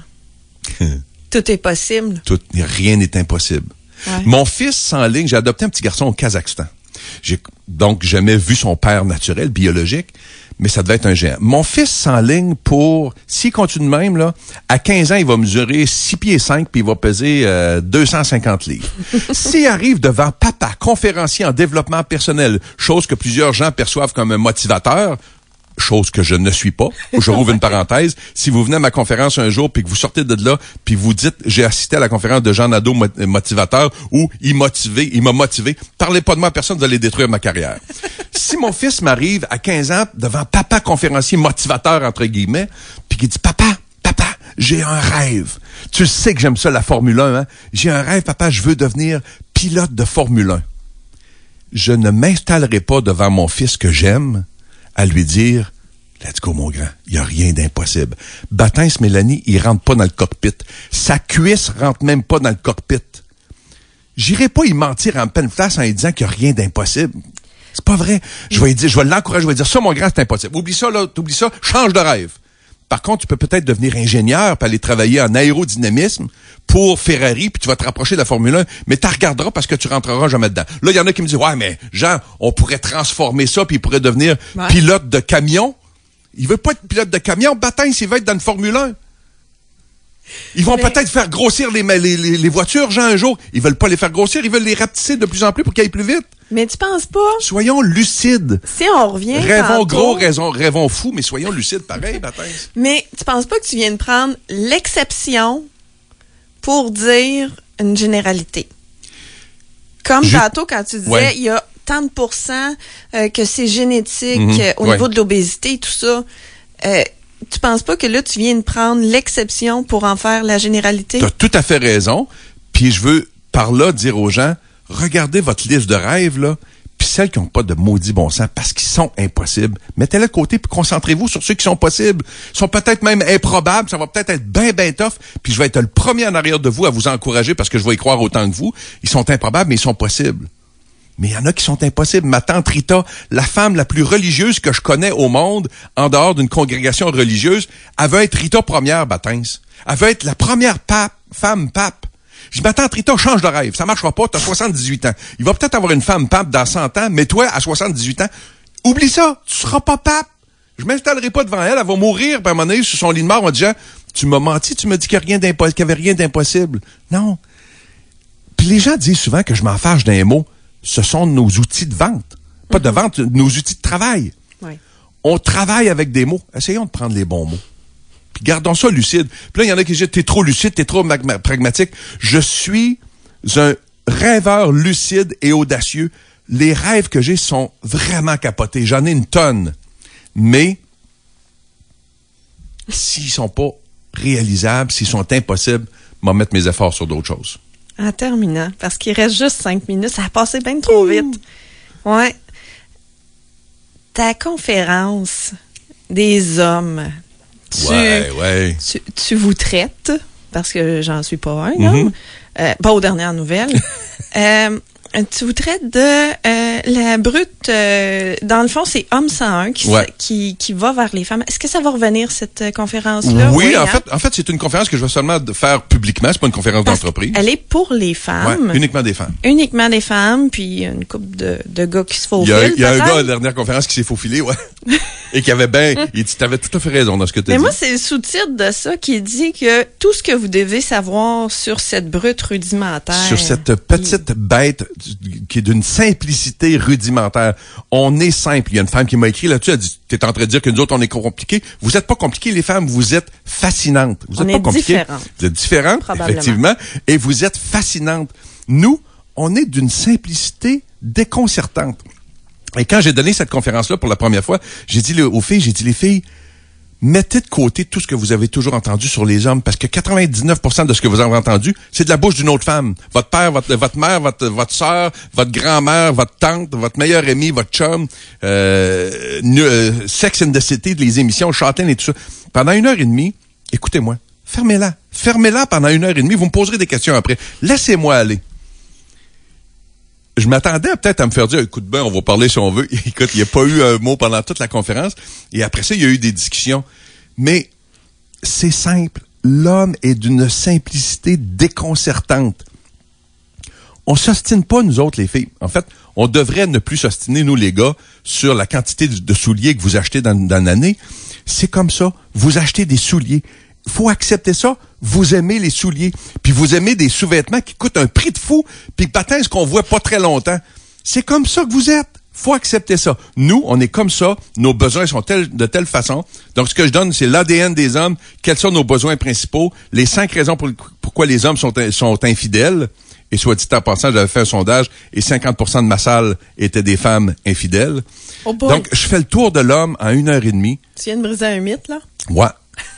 tout est possible. Tout, rien n'est impossible. Ouais. Mon fils s'enligne, j'ai adopté un petit garçon au Kazakhstan. J'ai donc jamais vu son père naturel, biologique, mais ça devait être un géant. Mon fils s'enligne pour, s'il continue de même, là, à quinze ans, il va mesurer six pieds cinq puis il va peser euh, deux cent cinquante livres. S'il arrive devant papa, conférencier en développement personnel, chose que plusieurs gens perçoivent comme un motivateur, chose que je ne suis pas, je rouvre une parenthèse, si vous venez à ma conférence un jour puis que vous sortez de là puis vous dites j'ai assisté à la conférence de Jean Nadeau motivateur ou il motivé, il m'a motivé, parlez pas de moi à personne, vous allez détruire ma carrière. Si mon fils m'arrive à quinze ans devant papa conférencier motivateur entre guillemets puis qu'il dit papa, papa, j'ai un rêve. Tu sais que j'aime ça la Formule un, hein? J'ai un rêve papa, je veux devenir pilote de Formule un. je ne m'installerai pas devant mon fils que j'aime à lui dire « Let's go, mon grand, il n'y a rien d'impossible. » Batins, Mélanie, il rentre pas dans le cockpit. Sa cuisse rentre même pas dans le cockpit. J'irai pas y mentir en pleine face en lui disant qu'il n'y a rien d'impossible. C'est pas vrai. Je vais lui dire, je vais l'encourager, je vais lui dire, ça, mon grand, c'est impossible. Oublie ça, là, oublie ça, change de rêve. Par contre, tu peux peut-être devenir ingénieur puis aller travailler en aérodynamisme pour Ferrari, puis tu vas te rapprocher de la Formule un, mais tu regarderas parce que tu rentreras jamais dedans. Là, il y en a qui me disent, ouais, mais Jean, on pourrait transformer ça, puis il pourrait devenir ouais. pilote de camion. Il veut pas être pilote de camion, Batins, il va être dans une Formule un. Ils vont mais... peut-être faire grossir les, les, les, les voitures, Jean, un jour. Ils veulent pas les faire grossir, ils veulent les rapetisser de plus en plus pour qu'elles aillent plus vite. Mais tu penses pas? Soyons lucides. Si on revient Rêvons tantôt... gros, rêvons, rêvons fous, mais soyons lucides pareil, Batins. Mais tu penses pas que tu viens de prendre l'exception pour dire une généralité? Comme Je... tantôt, quand tu disais, ouais. il y a tant de pourcents euh, que c'est génétique mm-hmm. euh, au ouais. niveau de l'obésité et tout ça. Euh, tu penses pas que là, tu viens de prendre l'exception pour en faire la généralité? Tu as tout à fait raison. Puis je veux, par là, dire aux gens, regardez votre liste de rêves, là, puis celles qui n'ont pas de maudit bon sens, parce qu'ils sont impossibles. Mettez-les de côté, puis concentrez-vous sur ceux qui sont possibles. Ils sont peut-être même improbables, ça va peut-être être bien, bien tough, puis je vais être le premier en arrière de vous à vous encourager, parce que je vais y croire autant que vous. Ils sont improbables, mais ils sont possibles. Mais il y en a qui sont impossibles. Ma tante Rita, la femme la plus religieuse que je connais au monde, en dehors d'une congrégation religieuse, elle veut être Rita première, Batins. Elle veut être la première pape, femme pape. Je dis, ma tante Rita, change de rêve. Ça marchera pas, t'as soixante-dix-huit ans. Il va peut-être avoir une femme pape dans cent ans, mais toi, à soixante-dix-huit ans, oublie ça, tu seras pas pape. Je m'installerai pas devant elle, elle va mourir, puis à un moment donné, sur son lit de mort, en disant, tu m'as menti, tu m'as dit qu'il n'y avait rien d'impossible. Non. Puis les gens disent souvent que je m'en fâche d'un mot. Ce sont nos outils de vente. Pas mm-hmm. de vente, nos outils de travail. Oui. On travaille avec des mots. Essayons de prendre les bons mots. Puis gardons ça lucide. Puis là, il y en a qui disent, t'es trop lucide, t'es trop mag- pragmatique. Je suis un rêveur lucide et audacieux. Les rêves que j'ai sont vraiment capotés. J'en ai une tonne. Mais, s'ils sont pas réalisables, s'ils sont impossibles, je vais mettre mes efforts sur d'autres choses. En terminant, parce qu'il reste juste cinq minutes, ça a passé bien trop vite. Ouais. Ta conférence des hommes, tu, ouais, ouais. tu, tu vous traites, parce que j'en suis pas un, mm-hmm. homme, euh, pas aux dernières nouvelles, euh, tu vous traites de euh, la brute, euh, dans le fond, c'est Homme cent un qui, ouais. qui, qui va vers les femmes. Est-ce que ça va revenir, cette euh, conférence-là? Oui, oui en, hein? fait, en fait, c'est une conférence que je vais seulement faire publiquement. C'est pas une conférence Parce d'entreprise. Elle est pour les femmes. Ouais, uniquement des femmes. Uniquement des femmes, puis une couple de, de gars qui se faufilent. Il y a, il y a un gars à la dernière conférence qui s'est faufilé, ouais. Et qui avait bien... Il dit, t'avais tout à fait raison dans ce que tu as dit. Mais moi, c'est le sous-titre de ça qui dit que tout ce que vous devez savoir sur cette brute rudimentaire. Sur cette petite il... bête qui est d'une simplicité rudimentaire. On est simple. Il y a une femme qui m'a écrit là-dessus, elle dit, t'es en train de dire que nous autres, on est compliqués. Vous êtes pas compliqués, les femmes, vous êtes fascinantes. Vous êtes on pas est compliqués. Différentes. Vous êtes différentes, effectivement, et vous êtes fascinantes. Nous, on est d'une simplicité déconcertante. Et quand j'ai donné cette conférence-là pour la première fois, j'ai dit aux filles, j'ai dit, les filles, mettez de côté tout ce que vous avez toujours entendu sur les hommes, parce que quatre-vingt-dix-neuf pour cent de ce que vous avez entendu, c'est de la bouche d'une autre femme. Votre père, votre, votre mère, votre, votre sœur, votre grand-mère, votre tante, votre meilleure amie, votre chum, euh, euh, Sex and the City, les émissions, Châtelaine et tout ça. Pendant une heure et demie, écoutez-moi, fermez-la. Fermez-la pendant une heure et demie, vous me poserez des questions après. Laissez-moi aller. Je m'attendais à, peut-être à me faire dire, écoute ben, on va parler si on veut. Écoute, il n'y a pas eu un mot pendant toute la conférence. Et après ça, il y a eu des discussions. Mais c'est simple. L'homme est d'une simplicité déconcertante. On s'ostine pas, nous autres, les filles. En fait, on devrait ne plus s'ostiner, nous, les gars, sur la quantité de souliers que vous achetez dans, dans l'année. C'est comme ça. Vous achetez des souliers. Faut accepter ça. Vous aimez les souliers, puis vous aimez des sous-vêtements qui coûtent un prix de fou, puis patins ce qu'on voit pas très longtemps. C'est comme ça que vous êtes. Faut accepter ça. Nous, on est comme ça. Nos besoins sont tels, de telle façon. Donc, ce que je donne, c'est l'A D N des hommes. Quels sont nos besoins principaux? Les cinq raisons pour, pourquoi les hommes sont, sont infidèles. Et soit dit en passant, j'avais fait un sondage et cinquante pour cent de ma salle étaient des femmes infidèles. Oh boy. Donc, je fais le tour de l'homme en une heure et demie. Tu viens de briser un mythe, là? Ouais.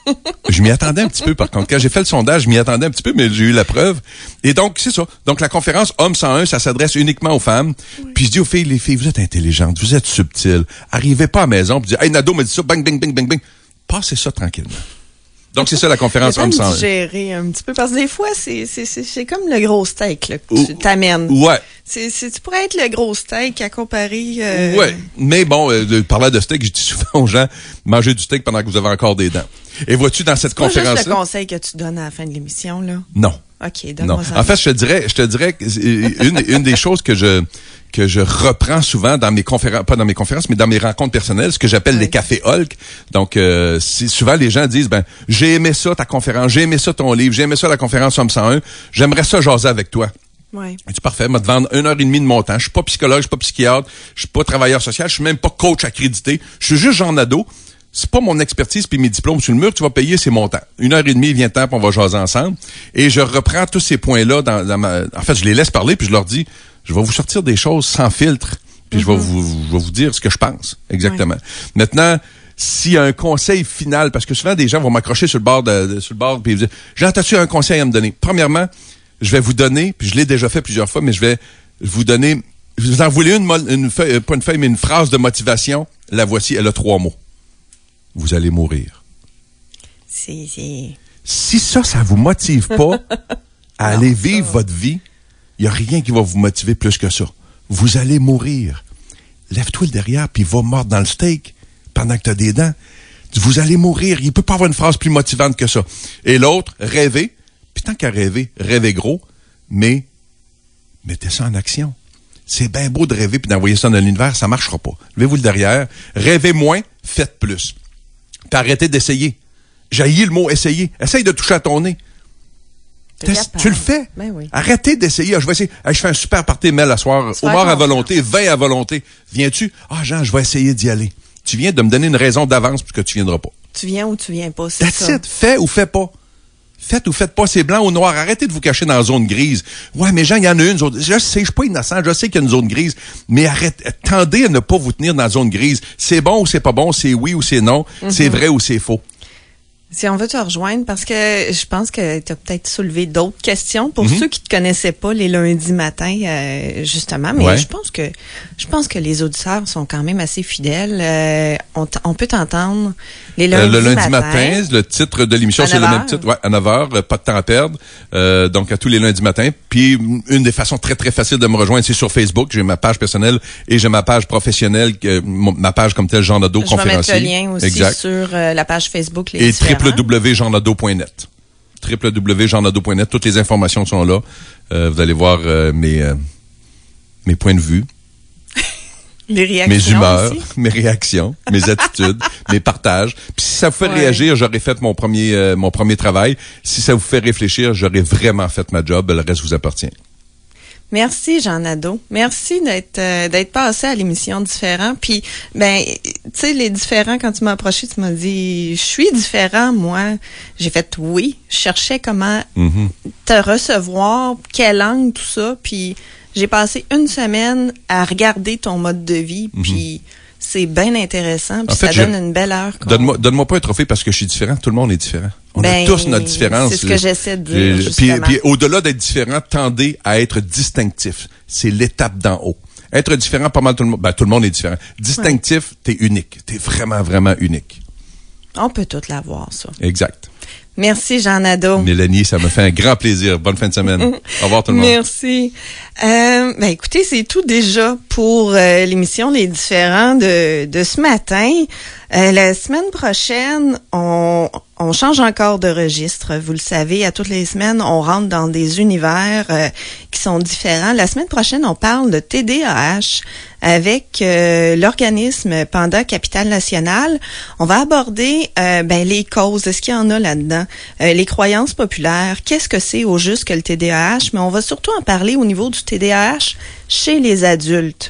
Je m'y attendais un petit peu, par contre. Quand j'ai fait le sondage, je m'y attendais un petit peu, mais j'ai eu la preuve. Et donc, c'est ça. Donc, la conférence Homme cent un, ça s'adresse uniquement aux femmes. Oui. Puis je dis aux filles, les filles, vous êtes intelligentes, vous êtes subtiles. Arrivez pas à la maison puis dites, hey, Nadeau m'a dit ça, bang, bang, bang, bang, bang. Passez ça tranquillement. Donc, c'est ça la conférence Homme cent un. Gérer un petit peu, parce que des fois, c'est, c'est, c'est, c'est comme le gros steak là, que tu t'amènes. Ouais. C'est, c'est, tu pourrais être le gros steak à comparer... Euh... Ouais, mais bon, euh, de parler de steak, je dis souvent aux gens, mangez du steak pendant que vous avez encore des dents. Et vois-tu, dans cette conférence-là... C'est pas juste le conseil que tu donnes à la fin de l'émission, là? Non. OK, donne-moi non. ça. En fait, je te dirais, je te dirais que une, une des choses que je que je reprends souvent dans mes conférences, pas dans mes conférences, mais dans mes rencontres personnelles, ce que j'appelle oui. les cafés Hulk. Donc, euh, c'est, souvent les gens disent, ben, j'ai aimé ça ta conférence, j'ai aimé ça ton livre, j'ai aimé ça la conférence Homme cent un, j'aimerais ça jaser avec toi. Ouais. C'est parfait, m'a te vendre une heure et demie de mon temps. Je suis pas psychologue, je suis pas psychiatre, je suis pas travailleur social, je suis même pas coach accrédité. Je suis juste Jean Nadeau. C'est pas mon expertise puis mes diplômes sur le mur que tu vas payer, c'est mon temps. Une heure et demie, vient temps, puis on va jaser ensemble. Et je reprends tous ces points-là dans, dans ma... En fait, je les laisse parler, puis je leur dis, je vais vous sortir des choses sans filtre, puis mm-hmm. je vais vous, je vais vous dire ce que je pense, exactement. Ouais. Maintenant, s'il y a un conseil final, parce que souvent des gens vont m'accrocher sur le bord, de, de, sur le bord, puis ils me disent, Jean, t'as-tu un conseil à me donner? Premièrement, je vais vous donner, puis je l'ai déjà fait plusieurs fois, mais je vais vous donner, vous en voulez une, une feuille, pas une feuille, mais une phrase de motivation. La voici, elle a trois mots. Vous allez mourir. C'est, c'est... Si ça, ça vous motive pas à aller non, vivre ça. votre vie, il n'y a rien qui va vous motiver plus que ça. Vous allez mourir. Lève-toi le derrière, puis va mordre dans le steak pendant que tu as des dents. Vous allez mourir. Il ne peut pas avoir une phrase plus motivante que ça. Et l'autre, rêver. Puis tant qu'à rêver, rêvez gros, mais mettez ça en action. C'est bien beau de rêver puis d'envoyer ça dans l'univers, ça marchera pas. Levez-vous le derrière. Rêvez moins, faites plus. Puis arrêtez d'essayer. J'haïs le mot essayer. Essaye de toucher à ton nez. Tu le fais. Ben oui. Arrêtez d'essayer. Ah, je vais essayer. Ah, je fais un super party mail à soir. Homard à volonté, vin à volonté. Viens-tu? Ah, Jean, je vais essayer d'y aller. Tu viens de me donner une raison d'avance parce que tu viendras pas. Tu viens ou tu viens pas, c'est That's ça. It. Fais ou fais pas. Faites ou faites pas, c'est blanc ou noir. Arrêtez de vous cacher dans la zone grise. Ouais, mais Jean, il y en a une zone. Je sais, je suis pas innocent, je sais qu'il y a une zone grise, mais arrêtez, tendez à ne pas vous tenir dans la zone grise. C'est bon ou c'est pas bon, c'est oui ou c'est non, mm-hmm. c'est vrai ou c'est faux. Si on veut te rejoindre, parce que je pense que tu as peut-être soulevé d'autres questions pour mm-hmm. ceux qui te connaissaient pas les lundis matins, euh, justement. Mais ouais. je pense que je pense que les auditeurs sont quand même assez fidèles. Euh, on, t- on peut t'entendre les lundis matins. Euh, le lundi matin, matin, le titre de l'émission, c'est le même titre. Ouais, à neuf heures, pas de temps à perdre. Euh, donc, à tous les lundis matins. Puis, une des façons très, très faciles de me rejoindre, c'est sur Facebook. J'ai ma page personnelle et j'ai ma page professionnelle, euh, ma page comme telle, Jean Nadeau, je conférencier. Je vais mettre le lien aussi exact. sur euh, la page Facebook. Les et w w w point jean nadeau point net w w w point jean nadeau point net Toutes les informations sont là. Euh, vous allez voir euh, mes, euh, mes points de vue. Les réactions mes humeurs, aussi. mes réactions, mes attitudes, mes partages. Puis si ça vous fait ouais. réagir, j'aurais fait mon premier euh, mon premier travail. Si ça vous fait réfléchir, j'aurais vraiment fait ma job. Le reste vous appartient. Merci Jean Nadeau. Merci d'être euh, d'être passé à l'émission Différent. Puis ben tu sais les différents, quand tu m'as approché, tu m'as dit je suis différent moi. J'ai fait oui, je cherchais comment mm-hmm. te recevoir, quelle langue, tout ça, puis j'ai passé une semaine à regarder ton mode de vie, mm-hmm. puis c'est bien intéressant, puis ça fait, donne une belle heure. Donne-moi, donne-moi pas un trophée parce que je suis différent. Tout le monde est différent. On ben, a tous notre différence. C'est ce que j'essaie de dire, justement. Puis, puis au-delà d'être différent, tendez à être distinctif. C'est l'étape d'en haut. Être différent, pas mal tout le monde. Ben, tout le monde est différent. Distinctif, ouais. T'es unique. T'es vraiment, vraiment unique. On peut tout l'avoir, ça. Exact. Merci, Jean Nadeau. Mélanie, ça me fait un grand plaisir. Bonne fin de semaine. Au revoir tout le monde. Merci. Euh, ben écoutez, c'est tout déjà pour euh, l'émission Les Différents de, de ce matin. Euh, la semaine prochaine, on, on change encore de registre. Vous le savez, à toutes les semaines, on rentre dans des univers euh, qui sont différents. La semaine prochaine, on parle de T D A H avec euh, l'organisme Panda Capital National. On va aborder euh, ben, les causes, est-ce qu'il y en a là-dedans, euh, les croyances populaires, qu'est-ce que c'est au juste que le T D A H, mais on va surtout en parler au niveau du T D A H chez les adultes.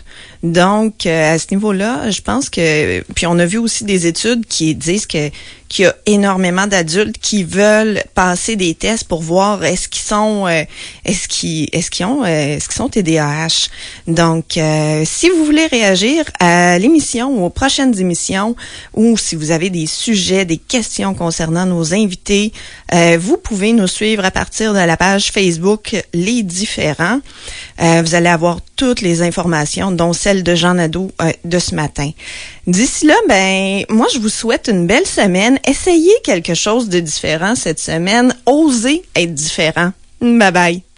Donc, euh, à ce niveau-là, je pense que... Puis on a vu aussi des études qui disent que qu'il y a énormément d'adultes qui veulent passer des tests pour voir est-ce qu'ils sont euh, est-ce qu'ils est-ce qu'ils ont euh, est-ce qu'ils sont T D A H. Donc euh, si vous voulez réagir à l'émission ou aux prochaines émissions, ou si vous avez des sujets, des questions concernant nos invités, euh, vous pouvez nous suivre à partir de la page Facebook Les Différents. Euh, vous allez avoir toutes les informations, dont celle de Jean Nadeau euh, de ce matin. D'ici là, ben moi je vous souhaite une belle semaine. Essayez quelque chose de différent cette semaine. Osez être différent. Bye bye.